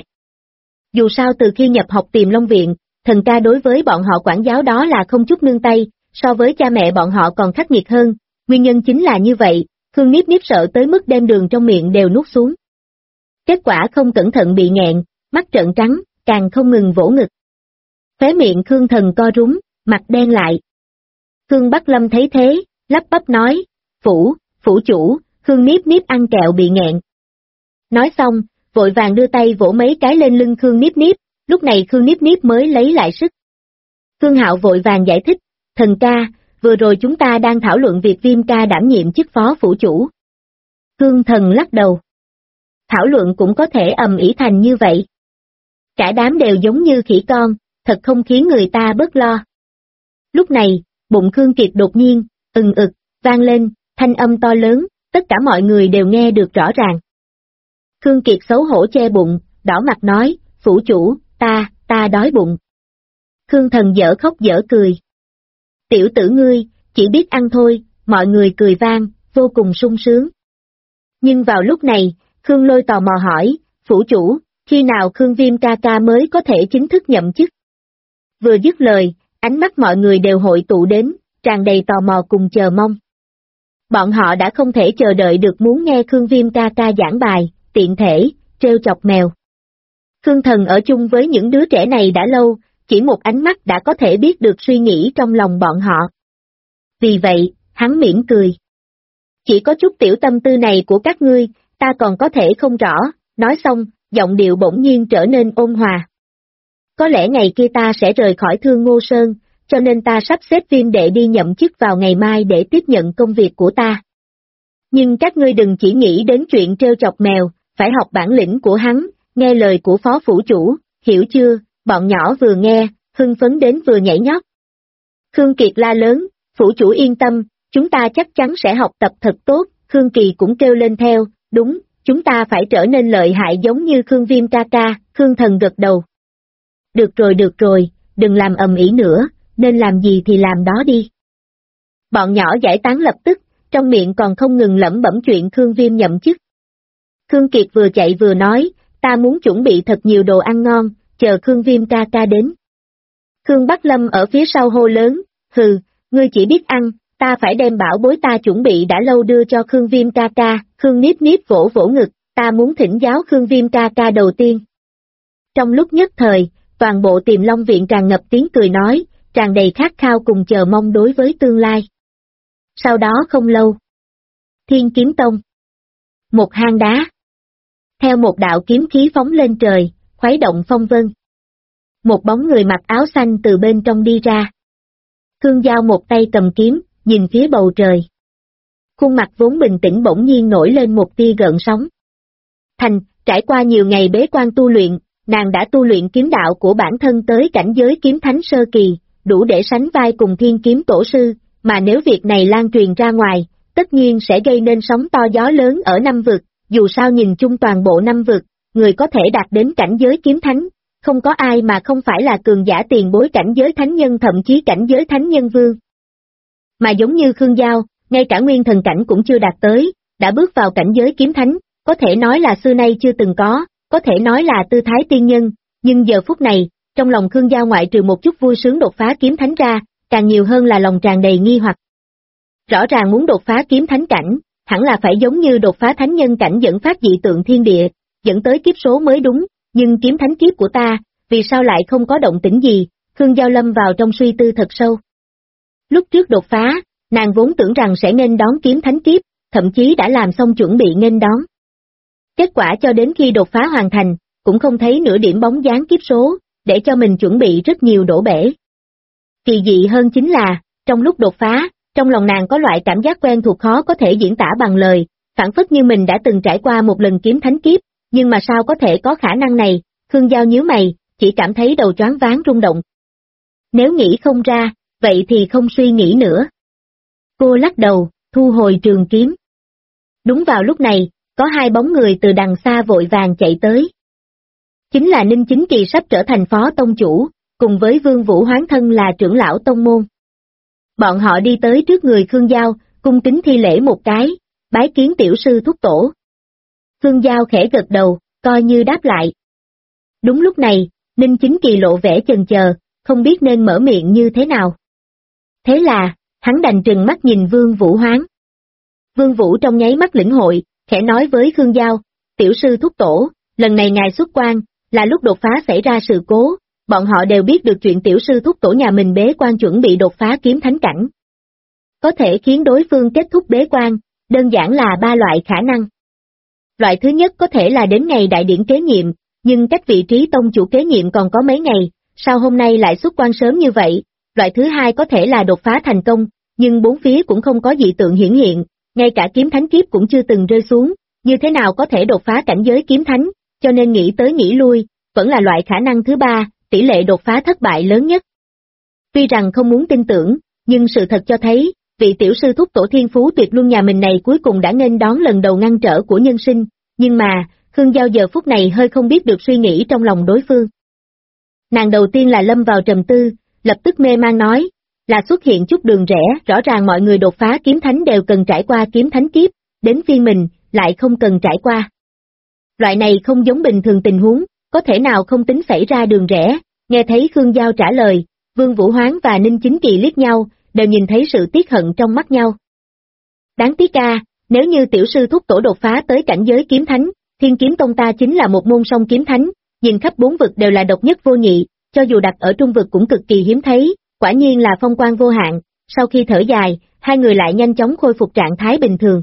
Speaker 2: Dù sao từ khi nhập học Tiềm Long Viện, Thần ca đối với bọn họ quản giáo đó là không chút nương tay, so với cha mẹ bọn họ còn khắc nghiệt hơn, nguyên nhân chính là như vậy, Khương Niếp Niếp sợ tới mức đem đường trong miệng đều nuốt xuống. Kết quả không cẩn thận bị nghẹn, mắt trợn trắng, càng không ngừng vỗ ngực. Khóe miệng Khương Thần co rúm, mặt đen lại. Khương Bắc Lâm thấy thế, lắp bắp nói, phủ chủ, Khương Niếp Niếp ăn kẹo bị nghẹn. Nói xong, vội vàng đưa tay vỗ mấy cái lên lưng Khương Niếp Niếp, lúc này Khương Niếp Niếp mới lấy lại sức. Khương Hạo vội vàng giải thích, Thần ca, vừa rồi chúng ta đang thảo luận việc Viêm ca đảm nhiệm chức phó phủ chủ. Khương Thần lắc đầu. Thảo luận cũng có thể ầm ĩ thành như vậy. Cả đám đều giống như khỉ con, thật không khiến người ta bớt lo. Lúc này, bụng Khương Kiệt đột nhiên, vang lên, thanh âm to lớn, tất cả mọi người đều nghe được rõ ràng. Khương Kiệt xấu hổ che bụng, đỏ mặt nói, phủ chủ, ta đói bụng. Khương Thần dở khóc dở cười. Tiểu tử ngươi, chỉ biết ăn thôi, mọi người cười vang, vô cùng sung sướng. Nhưng vào lúc này, Khương Lôi tò mò hỏi, phủ chủ, khi nào Khương Viêm ca ca mới có thể chính thức nhậm chức? Vừa dứt lời, ánh mắt mọi người đều hội tụ đến, tràn đầy tò mò cùng chờ mong. Bọn họ đã không thể chờ đợi được muốn nghe Khương Viêm ca ca giảng bài, tiện thể, trêu chọc mèo. Khương Thần ở chung với những đứa trẻ này đã lâu, chỉ một ánh mắt đã có thể biết được suy nghĩ trong lòng bọn họ. Vì vậy, hắn mỉm cười. Chỉ có chút tiểu tâm tư này của các ngươi, ta còn có thể không rõ, nói xong, giọng điệu bỗng nhiên trở nên ôn hòa. Có lẽ ngày kia ta sẽ rời khỏi Thương Ngô Sơn, cho nên ta sắp xếp Viêm đệ đi nhậm chức vào ngày mai để tiếp nhận công việc của ta. Nhưng các ngươi đừng chỉ nghĩ đến chuyện trêu chọc mèo, phải học bản lĩnh của hắn, nghe lời của phó phủ chủ, hiểu chưa? Bọn nhỏ vừa nghe, hưng phấn đến vừa nhảy nhót. Khương Kiệt la lớn, phủ chủ yên tâm, chúng ta chắc chắn sẽ học tập thật tốt, Khương Kỳ cũng kêu lên theo, đúng, chúng ta phải trở nên lợi hại giống như Khương Viêm ca ca, Khương Thần gật đầu. Được rồi, đừng làm ầm ĩ nữa, nên làm gì thì làm đó đi. Bọn nhỏ giải tán lập tức, trong miệng còn không ngừng lẩm bẩm chuyện Khương Viêm nhậm chức. Khương Kiệt vừa chạy vừa nói, ta muốn chuẩn bị thật nhiều đồ ăn ngon, chờ Khương Viêm ca ca đến. Khương Bắc Lâm ở phía sau hô lớn, hừ, ngươi chỉ biết ăn, ta phải đem bảo bối ta chuẩn bị đã lâu đưa cho Khương Viêm ca ca, Khương Niếp Niếp vỗ vỗ ngực, ta muốn thỉnh giáo Khương Viêm ca ca đầu tiên. Trong lúc nhất thời, toàn bộ Tiềm Long viện tràn ngập tiếng cười nói, tràn đầy khát khao cùng chờ mong đối với tương lai. Sau đó không lâu, Thiên Kiếm Tông, một hang đá. Theo một đạo kiếm khí phóng lên trời, khuấy động phong vân. Một bóng người mặc áo xanh từ bên trong đi ra. Khương Giao một tay cầm kiếm, nhìn phía bầu trời. Khuôn mặt vốn bình tĩnh bỗng nhiên nổi lên một tia gợn sóng. Trải qua nhiều ngày bế quan tu luyện, nàng đã tu luyện kiếm đạo của bản thân tới cảnh giới kiếm thánh sơ kỳ, đủ để sánh vai cùng Thiên Kiếm tổ sư, mà nếu việc này lan truyền ra ngoài, tất nhiên sẽ gây nên sóng to gió lớn ở năm vực, dù sao nhìn chung toàn bộ năm vực, người có thể đạt đến cảnh giới kiếm thánh, không có ai mà không phải là cường giả tiền bối cảnh giới thánh nhân thậm chí cảnh giới thánh nhân vương. Mà giống như Khương Giao, ngay cả nguyên thần cảnh cũng chưa đạt tới, đã bước vào cảnh giới kiếm thánh, có thể nói là xưa nay chưa từng có thể nói là tư thái tiên nhân, nhưng giờ phút này, trong lòng Khương Giao ngoại trừ một chút vui sướng đột phá kiếm thánh ra, càng nhiều hơn là lòng tràn đầy nghi hoặc. Rõ ràng muốn đột phá kiếm thánh cảnh, hẳn là phải giống như đột phá thánh nhân cảnh dẫn phát dị tượng thiên địa, dẫn tới kiếp số mới đúng, nhưng kiếm thánh kiếp của ta, vì sao lại không có động tĩnh gì? Khương Giao lâm vào trong suy tư thật sâu. Lúc trước đột phá, nàng vốn tưởng rằng sẽ nghênh đón kiếm thánh kiếp, thậm chí đã làm xong chuẩn bị nghênh đón. Kết quả cho đến khi đột phá hoàn thành, cũng không thấy nửa điểm bóng dáng kiếp số, để cho mình chuẩn bị rất nhiều đổ bể. Kỳ dị hơn chính là, trong lúc đột phá, trong lòng nàng có loại cảm giác quen thuộc khó có thể diễn tả bằng lời, phản phất như mình đã từng trải qua một lần kiếm thánh kiếp, nhưng mà sao có thể có khả năng này? Khương Giao nhíu mày, chỉ cảm thấy đầu choáng váng rung động. Nếu nghĩ không ra, vậy thì không suy nghĩ nữa. Cô lắc đầu, thu hồi trường kiếm. Đúng vào lúc này, có hai bóng người từ đằng xa vội vàng chạy tới. Chính là Ninh Chính Kỳ sắp trở thành phó tông chủ, cùng với Vương Vũ Hoán thân là trưởng lão tông môn. Bọn họ đi tới trước người Khương Giao, cung kính thi lễ một cái, bái kiến tiểu sư thúc tổ. Khương Giao khẽ gật đầu, coi như đáp lại. Đúng lúc này, Ninh Chính Kỳ lộ vẻ chần chờ, không biết nên mở miệng như thế nào. Thế là, hắn đành trừng mắt nhìn Vương Vũ Hoán. Vương Vũ trong nháy mắt lĩnh hội, khẽ nói với Khương Giao, tiểu sư thúc tổ, lần này ngài xuất quan, là lúc đột phá xảy ra sự cố, bọn họ đều biết được chuyện tiểu sư thúc tổ nhà mình bế quan chuẩn bị đột phá kiếm thánh cảnh. Có thể khiến đối phương kết thúc bế quan, đơn giản là ba loại khả năng. Loại thứ nhất có thể là đến ngày đại điển kế nhiệm, nhưng cách vị trí tông chủ kế nhiệm còn có mấy ngày, sao hôm nay lại xuất quan sớm như vậy? Loại thứ hai có thể là đột phá thành công, nhưng bốn phía cũng không có dị tượng hiển hiện, ngay cả kiếm thánh kiếp cũng chưa từng rơi xuống, như thế nào có thể đột phá cảnh giới kiếm thánh, cho nên nghĩ tới nghĩ lui, vẫn là loại khả năng thứ ba, tỷ lệ đột phá thất bại lớn nhất. Tuy rằng không muốn tin tưởng, nhưng sự thật cho thấy, vị tiểu sư thúc tổ thiên phú tuyệt luân nhà mình này cuối cùng đã nghênh đón lần đầu ngăn trở của nhân sinh, nhưng mà, Khương Giao giờ phút này hơi không biết được suy nghĩ trong lòng đối phương. Nàng đầu tiên là lâm vào trầm tư, lập tức mê man nói, là xuất hiện chút đường rẽ, rõ ràng mọi người đột phá kiếm thánh đều cần trải qua kiếm thánh kiếp, đến phiên mình, lại không cần trải qua. Loại này không giống bình thường tình huống, có thể nào không tính xảy ra đường rẽ, nghe thấy Khương Giao trả lời, Vương Vũ Hoán và Ninh Chính Kỳ liếc nhau, đều nhìn thấy sự tiếc hận trong mắt nhau. Đáng tiếc a, nếu như tiểu sư thúc tổ đột phá tới cảnh giới kiếm thánh, Thiên Kiếm Tông ta chính là một môn song kiếm thánh, nhìn khắp 4 vực đều là độc nhất vô nhị, cho dù đặt ở trung vực cũng cực kỳ hiếm thấy, quả nhiên là phong quang vô hạn. Sau khi thở dài, hai người lại nhanh chóng khôi phục trạng thái bình thường.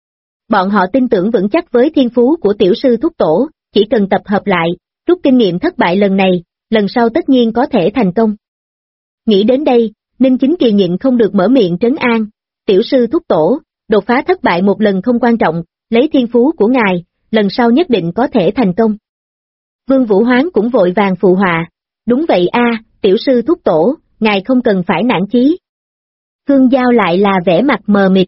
Speaker 2: Bọn họ tin tưởng vững chắc với thiên phú của tiểu sư thúc tổ, chỉ cần tập hợp lại, rút kinh nghiệm thất bại lần này, lần sau tất nhiên có thể thành công. Nghĩ đến đây, Ninh Chính Kỳ nhịn không được mở miệng trấn an, tiểu sư thúc tổ, đột phá thất bại một lần không quan trọng, lấy thiên phú của ngài, lần sau nhất định có thể thành công. Vương Vũ Hoán cũng vội vàng phụ họa, đúng vậy a, tiểu sư thúc tổ, ngài không cần phải nản chí. Khương Giao lại là vẻ mặt mờ mịt.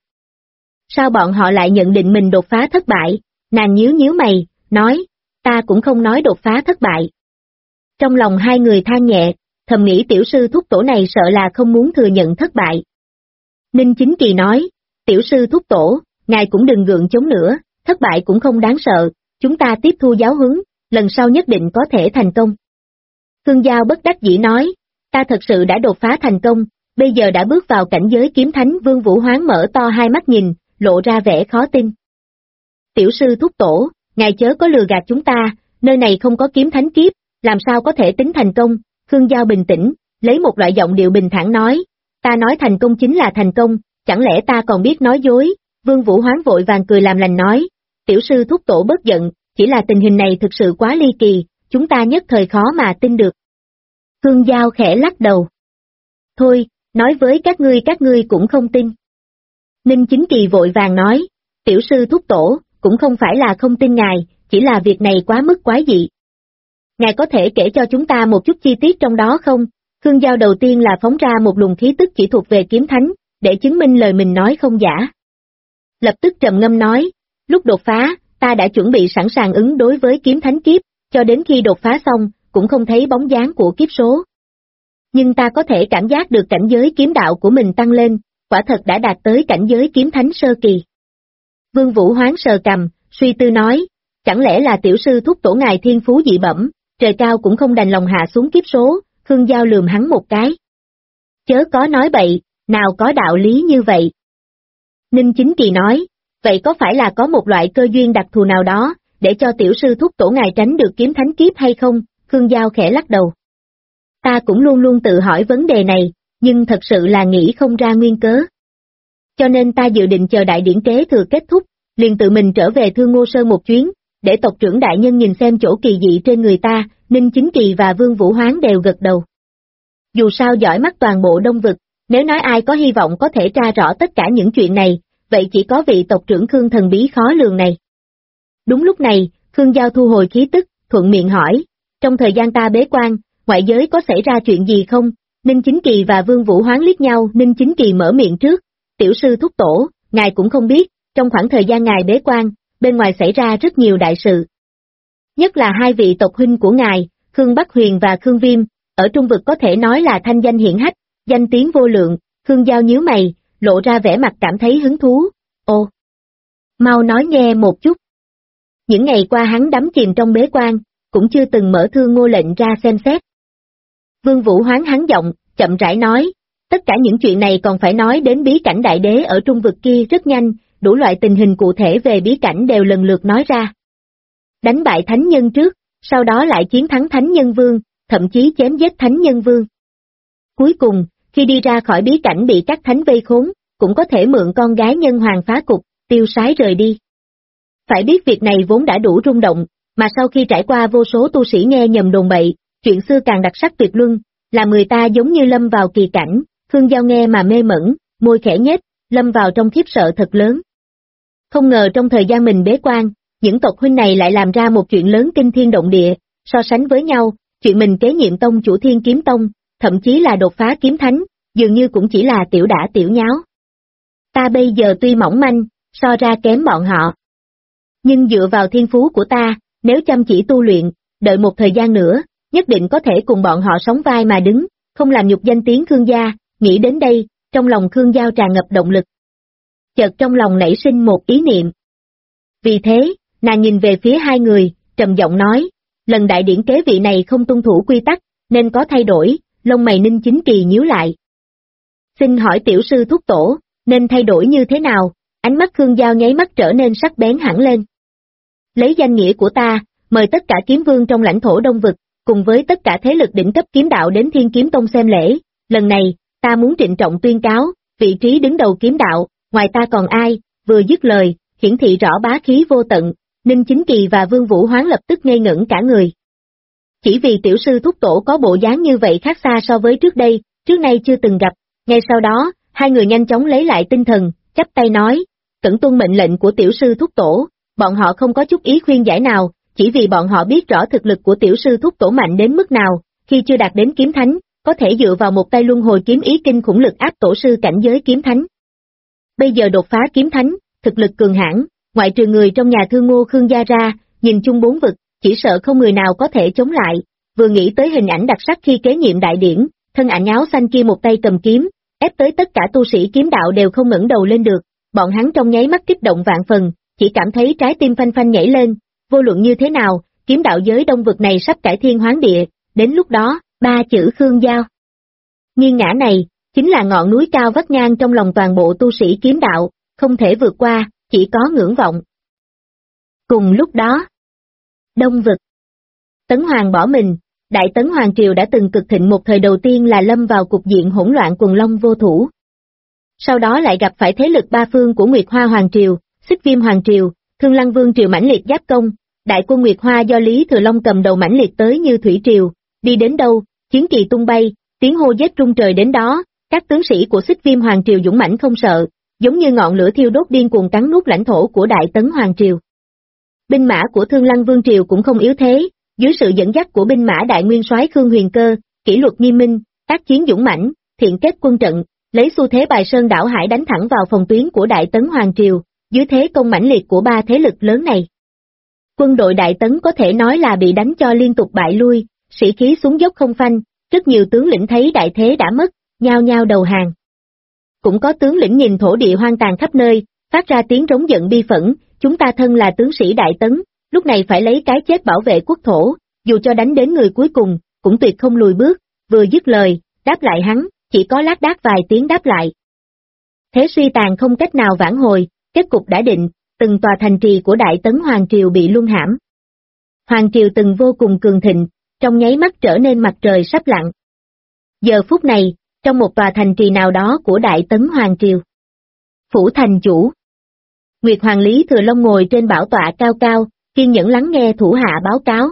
Speaker 2: Sao bọn họ lại nhận định mình đột phá thất bại, nàng nhíu nhíu mày, nói, ta cũng không nói đột phá thất bại. Trong lòng hai người than nhẹ, thầm nghĩ tiểu sư thúc tổ này sợ là không muốn thừa nhận thất bại. Ninh Chính Kỳ nói, tiểu sư thúc tổ, ngài cũng đừng gượng chống nữa, thất bại cũng không đáng sợ, chúng ta tiếp thu giáo huấn, lần sau nhất định có thể thành công. Khương Giao bất đắc dĩ nói, ta thật sự đã đột phá thành công, bây giờ đã bước vào cảnh giới kiếm thánh. Vương Vũ Hoán mở to hai mắt nhìn, lộ ra vẻ khó tin. Tiểu sư thúc tổ, ngài chớ có lừa gạt chúng ta, nơi này không có kiếm thánh kiếp, làm sao có thể tính thành công. Khương Giao bình tĩnh, lấy một loại giọng điệu bình thản nói, ta nói thành công chính là thành công, chẳng lẽ ta còn biết nói dối. Vương Vũ Hoán vội vàng cười làm lành nói, tiểu sư thúc tổ bớt giận, chỉ là tình hình này thực sự quá ly kỳ, chúng ta nhất thời khó mà tin được. Khương Giao khẽ lắc đầu. Thôi, nói với các ngươi cũng không tin. Ninh Chính Kỳ vội vàng nói, tiểu sư thúc tổ, cũng không phải là không tin ngài, chỉ là việc này quá mức quái dị. Ngài có thể kể cho chúng ta một chút chi tiết trong đó không? Khương Giao đầu tiên là phóng ra một luồng khí tức chỉ thuộc về kiếm thánh, để chứng minh lời mình nói không giả. Lập tức trầm ngâm nói, lúc đột phá, ta đã chuẩn bị sẵn sàng ứng đối với kiếm thánh kiếp, cho đến khi đột phá xong, cũng không thấy bóng dáng của kiếp số. Nhưng ta có thể cảm giác được cảnh giới kiếm đạo của mình tăng lên, quả thật đã đạt tới cảnh giới kiếm thánh sơ kỳ. Vương Vũ Hoán sờ cằm, suy tư nói, chẳng lẽ là tiểu sư thúc tổ ngài thiên phú dị bẩm, trời cao cũng không đành lòng hạ xuống kiếp số. Khương Giao lườm hắn một cái. Chớ có nói bậy, nào có đạo lý như vậy. Ninh Chính Kỳ nói, vậy có phải là có một loại cơ duyên đặc thù nào đó, để cho tiểu sư thúc tổ ngài tránh được kiếm thánh kiếp hay không? Khương Giao khẽ lắc đầu. Ta cũng luôn luôn tự hỏi vấn đề này, nhưng thật sự là nghĩ không ra nguyên cớ. Cho nên ta dự định chờ đại điển kế thừa kết thúc, liền tự mình trở về Thương Ngô Sơn một chuyến, để tộc trưởng đại nhân nhìn xem chỗ kỳ dị trên người ta. Ninh Chính Kỳ và Vương Vũ Hoán đều gật đầu. Dù sao giỏi mắt toàn bộ Đông Vực, nếu nói ai có hy vọng có thể tra rõ tất cả những chuyện này, vậy chỉ có vị tộc trưởng Khương thần bí khó lường này. Đúng lúc này, Khương Giao thu hồi khí tức, thuận miệng hỏi, trong thời gian ta bế quan, ngoại giới có xảy ra chuyện gì không? Ninh Chính Kỳ và Vương Vũ Hoán liếc nhau. Ninh Chính Kỳ mở miệng trước, tiểu sư thúc tổ, ngài cũng không biết, trong khoảng thời gian ngài bế quan, bên ngoài xảy ra rất nhiều đại sự. Nhất là hai vị tộc huynh của ngài, Khương Bắc Huyền và Khương Viêm, ở trung vực có thể nói là thanh danh hiển hách, danh tiếng vô lượng. Khương Giao nhíu mày, lộ ra vẻ mặt cảm thấy hứng thú. Ồ, mau nói nghe một chút. Những ngày qua hắn đắm chìm trong bế quan, cũng chưa từng mở Thương Ngô lệnh ra xem xét. Vương Vũ Hoán hắn giọng, chậm rãi nói, tất cả những chuyện này còn phải nói đến bí cảnh đại đế ở trung vực kia. Rất nhanh, đủ loại tình hình cụ thể về bí cảnh đều lần lượt nói ra. Đánh bại thánh nhân trước, sau đó lại chiến thắng thánh nhân vương, thậm chí chém giết thánh nhân vương. Cuối cùng, khi đi ra khỏi bí cảnh bị các thánh vây khốn, cũng có thể mượn con gái nhân hoàng phá cục, tiêu sái rời đi. Phải biết việc này vốn đã đủ rung động, mà sau khi trải qua vô số tu sĩ nghe nhầm đồn bậy, chuyện xưa càng đặc sắc tuyệt luân, làm người ta giống như lâm vào kỳ cảnh. Khương Giao nghe mà mê mẩn, môi khẽ nhếch, lâm vào trong khiếp sợ thật lớn. Không ngờ trong thời gian mình bế quan, những tộc huynh này lại làm ra một chuyện lớn kinh thiên động địa. So sánh với nhau, chuyện mình kế nhiệm tông chủ Thiên Kiếm Tông, thậm chí là đột phá kiếm thánh, dường như cũng chỉ là tiểu đả tiểu nháo. Ta bây giờ tuy mỏng manh, so ra kém bọn họ. Nhưng dựa vào thiên phú của ta, nếu chăm chỉ tu luyện, đợi một thời gian nữa, nhất định có thể cùng bọn họ sóng vai mà đứng, không làm nhục danh tiếng Khương gia. Nghĩ đến đây, trong lòng Khương Giao tràn ngập động lực. Chợt trong lòng nảy sinh một ý niệm. Vì thế, nàng nhìn về phía hai người, trầm giọng nói, lần đại điển kế vị này không tuân thủ quy tắc, nên có thay đổi. Lông mày Ninh Chính Kỳ nhíu lại. Xin hỏi tiểu sư thúc tổ, nên thay đổi như thế nào? Ánh mắt Khương Giao nháy mắt trở nên sắc bén hẳn lên. Lấy danh nghĩa của ta, mời tất cả kiếm vương trong lãnh thổ Đông Vực, cùng với tất cả thế lực đỉnh cấp kiếm đạo đến Thiên Kiếm Tông xem lễ. Lần này, ta muốn trịnh trọng tuyên cáo, vị trí đứng đầu kiếm đạo, ngoài ta còn ai? Vừa dứt lời, hiển thị rõ bá khí vô tận, Ninh Chính Kỳ và Vương Vũ Hoán lập tức ngây ngẩn cả người. Chỉ vì tiểu sư thúc tổ có bộ dáng như vậy khác xa so với trước đây, trước nay chưa từng gặp. Ngay sau đó, hai người nhanh chóng lấy lại tinh thần, chắp tay nói, cẩn tuân mệnh lệnh của tiểu sư thúc tổ. Bọn họ không có chút ý khuyên giải nào, chỉ vì bọn họ biết rõ thực lực của tiểu sư thúc tổ mạnh đến mức nào, khi chưa đạt đến kiếm thánh, có thể dựa vào một tay luân hồi kiếm ý kinh khủng lực áp tổ sư cảnh giới kiếm thánh. Bây giờ đột phá kiếm thánh, thực lực cường hãn, ngoại trừ người trong nhà Thương Ngô Khương gia ra, nhìn chung bốn vực, chỉ sợ không người nào có thể chống lại. Vừa nghĩ tới hình ảnh đặc sắc khi kế nhiệm đại điển, thân ảnh áo xanh kia một tay cầm kiếm, ép tới tất cả tu sĩ kiếm đạo đều không ngẩng đầu lên được, bọn hắn trong nháy mắt kích động vạn phần, chỉ cảm thấy trái tim phanh phanh nhảy lên. Vô luận như thế nào, kiếm đạo giới Đông Vực này sắp cải thiên hoán địa, đến lúc đó, ba chữ Khương Giao nghiêng ngã này, chính là ngọn núi cao vắt ngang trong lòng toàn bộ tu sĩ kiếm đạo, không thể vượt qua, chỉ có ngưỡng vọng. Cùng lúc đó, Đông Vực, Tấn Hoàng bỏ mình. Đại Tấn Hoàng Triều đã từng cực thịnh một thời đầu tiên là lâm vào cục diện hỗn loạn quần long vô thủ. Sau đó lại gặp phải thế lực ba phương của Nguyệt Hoa Hoàng Triều, Xích Viêm Hoàng Triều, Thương Lăng Vương Triều mãnh liệt giáp công, đại quân Nguyệt Hoa do Lý Thừa Long cầm đầu mãnh liệt tới như thủy triều, đi đến đâu, chiến kỳ tung bay, tiếng hô giết rung trời đến đó, các tướng sĩ của Xích Viêm Hoàng Triều dũng mãnh không sợ, giống như ngọn lửa thiêu đốt điên cuồng cắn nuốt lãnh thổ của Đại Tấn Hoàng Triều. Binh mã của Thương Lăng Vương Triều cũng không yếu thế, dưới sự dẫn dắt của binh mã đại nguyên soái Khương Huyền Cơ, kỷ luật nghiêm minh, tác chiến dũng mãnh, thiện kết quân trận, lấy xu thế bài sơn đảo hải đánh thẳng vào phòng tuyến của Đại Tấn Hoàng Triều, dưới thế công mãnh liệt của ba thế lực lớn này. Quân đội Đại Tấn có thể nói là bị đánh cho liên tục bại lui, sĩ khí xuống dốc không phanh, rất nhiều tướng lĩnh thấy đại thế đã mất, nhao nhao đầu hàng. Cũng có tướng lĩnh nhìn thổ địa hoang tàn khắp nơi, phát ra tiếng rống giận bi phẫn, chúng ta thân là tướng sĩ Đại Tấn, lúc này phải lấy cái chết bảo vệ quốc thổ, dù cho đánh đến người cuối cùng, cũng tuyệt không lùi bước. Vừa dứt lời, đáp lại hắn, chỉ có lác đác vài tiếng đáp lại. Thế suy tàn không cách nào vãn hồi, kết cục đã định, từng tòa thành trì của Đại Tấn Hoàng Triều bị luân hãm. Hoàng Triều từng vô cùng cường thịnh, trong nháy mắt trở nên mặt trời sắp lặn. Giờ phút này, trong một tòa thành trì nào đó của Đại Tấn Hoàng Triều, phủ thành chủ, Nguyệt Hoàng Lý Thừa Long ngồi trên bảo tọa cao cao, kiên nhẫn lắng nghe thủ hạ báo cáo.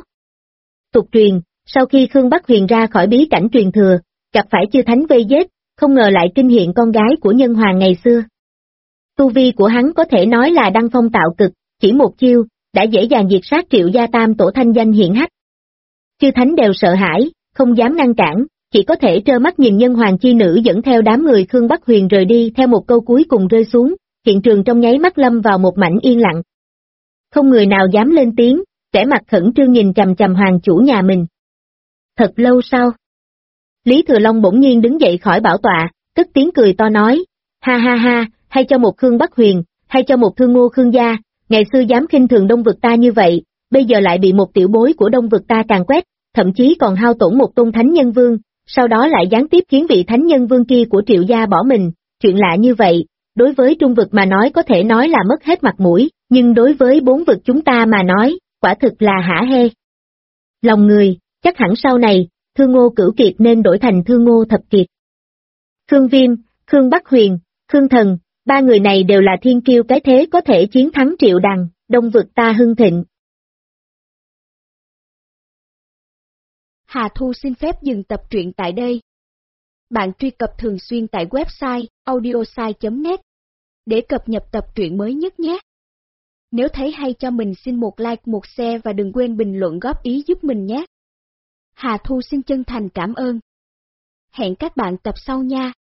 Speaker 2: Tục truyền, sau khi Khương Bắc Huyền ra khỏi bí cảnh truyền thừa, gặp phải chư thánh vây giết, không ngờ lại kinh hiện con gái của nhân hoàng ngày xưa. Tu vi của hắn có thể nói là đăng phong tạo cực, chỉ một chiêu, đã dễ dàng diệt sát Triệu gia tam tổ thanh danh hiển hách. Chư thánh đều sợ hãi, không dám ngăn cản, chỉ có thể trơ mắt nhìn nhân hoàng chi nữ dẫn theo đám người Khương Bắc Huyền rời đi theo một câu cuối cùng rơi xuống, hiện trường trong nháy mắt lâm vào một mảnh yên lặng. Không người nào dám lên tiếng, vẻ mặt khẩn trương nhìn chằm chằm hoàng chủ nhà mình. Thật lâu sau, Lý Thừa Long bỗng nhiên đứng dậy khỏi bảo tọa, cất tiếng cười to nói, ha ha ha, hay cho một Khương Bắc Huyền, hay cho một Thương Ngô Khương gia, ngày xưa dám khinh thường Đông Vực ta như vậy, bây giờ lại bị một tiểu bối của Đông Vực ta càn quét, thậm chí còn hao tổn một tôn thánh nhân vương, sau đó lại gián tiếp khiến vị thánh nhân vương kia của Triệu gia bỏ mình, chuyện lạ như vậy, đối với Trung Vực mà nói có thể nói là mất hết mặt mũi, nhưng đối với bốn vực chúng ta mà nói, quả thực là hả hê. Lòng người, chắc hẳn sau này, Thương Ngô Cửu Kiệt nên đổi thành Thương Ngô Thập Kiệt. Khương Viêm, Khương Bắc Huyền, Khương Thần, ba người này đều là thiên kiêu cái thế có thể chiến thắng Triệu Đằng, Đông Vực ta hưng thịnh.
Speaker 1: Hà Thu xin phép dừng tập truyện tại đây. Bạn truy cập thường xuyên tại website audiosai.net để cập nhật tập truyện mới nhất nhé. Nếu thấy hay cho mình xin một like, một share và đừng quên bình luận góp ý giúp mình nhé. Hà Thu xin chân thành cảm ơn. Hẹn các bạn tập sau nha.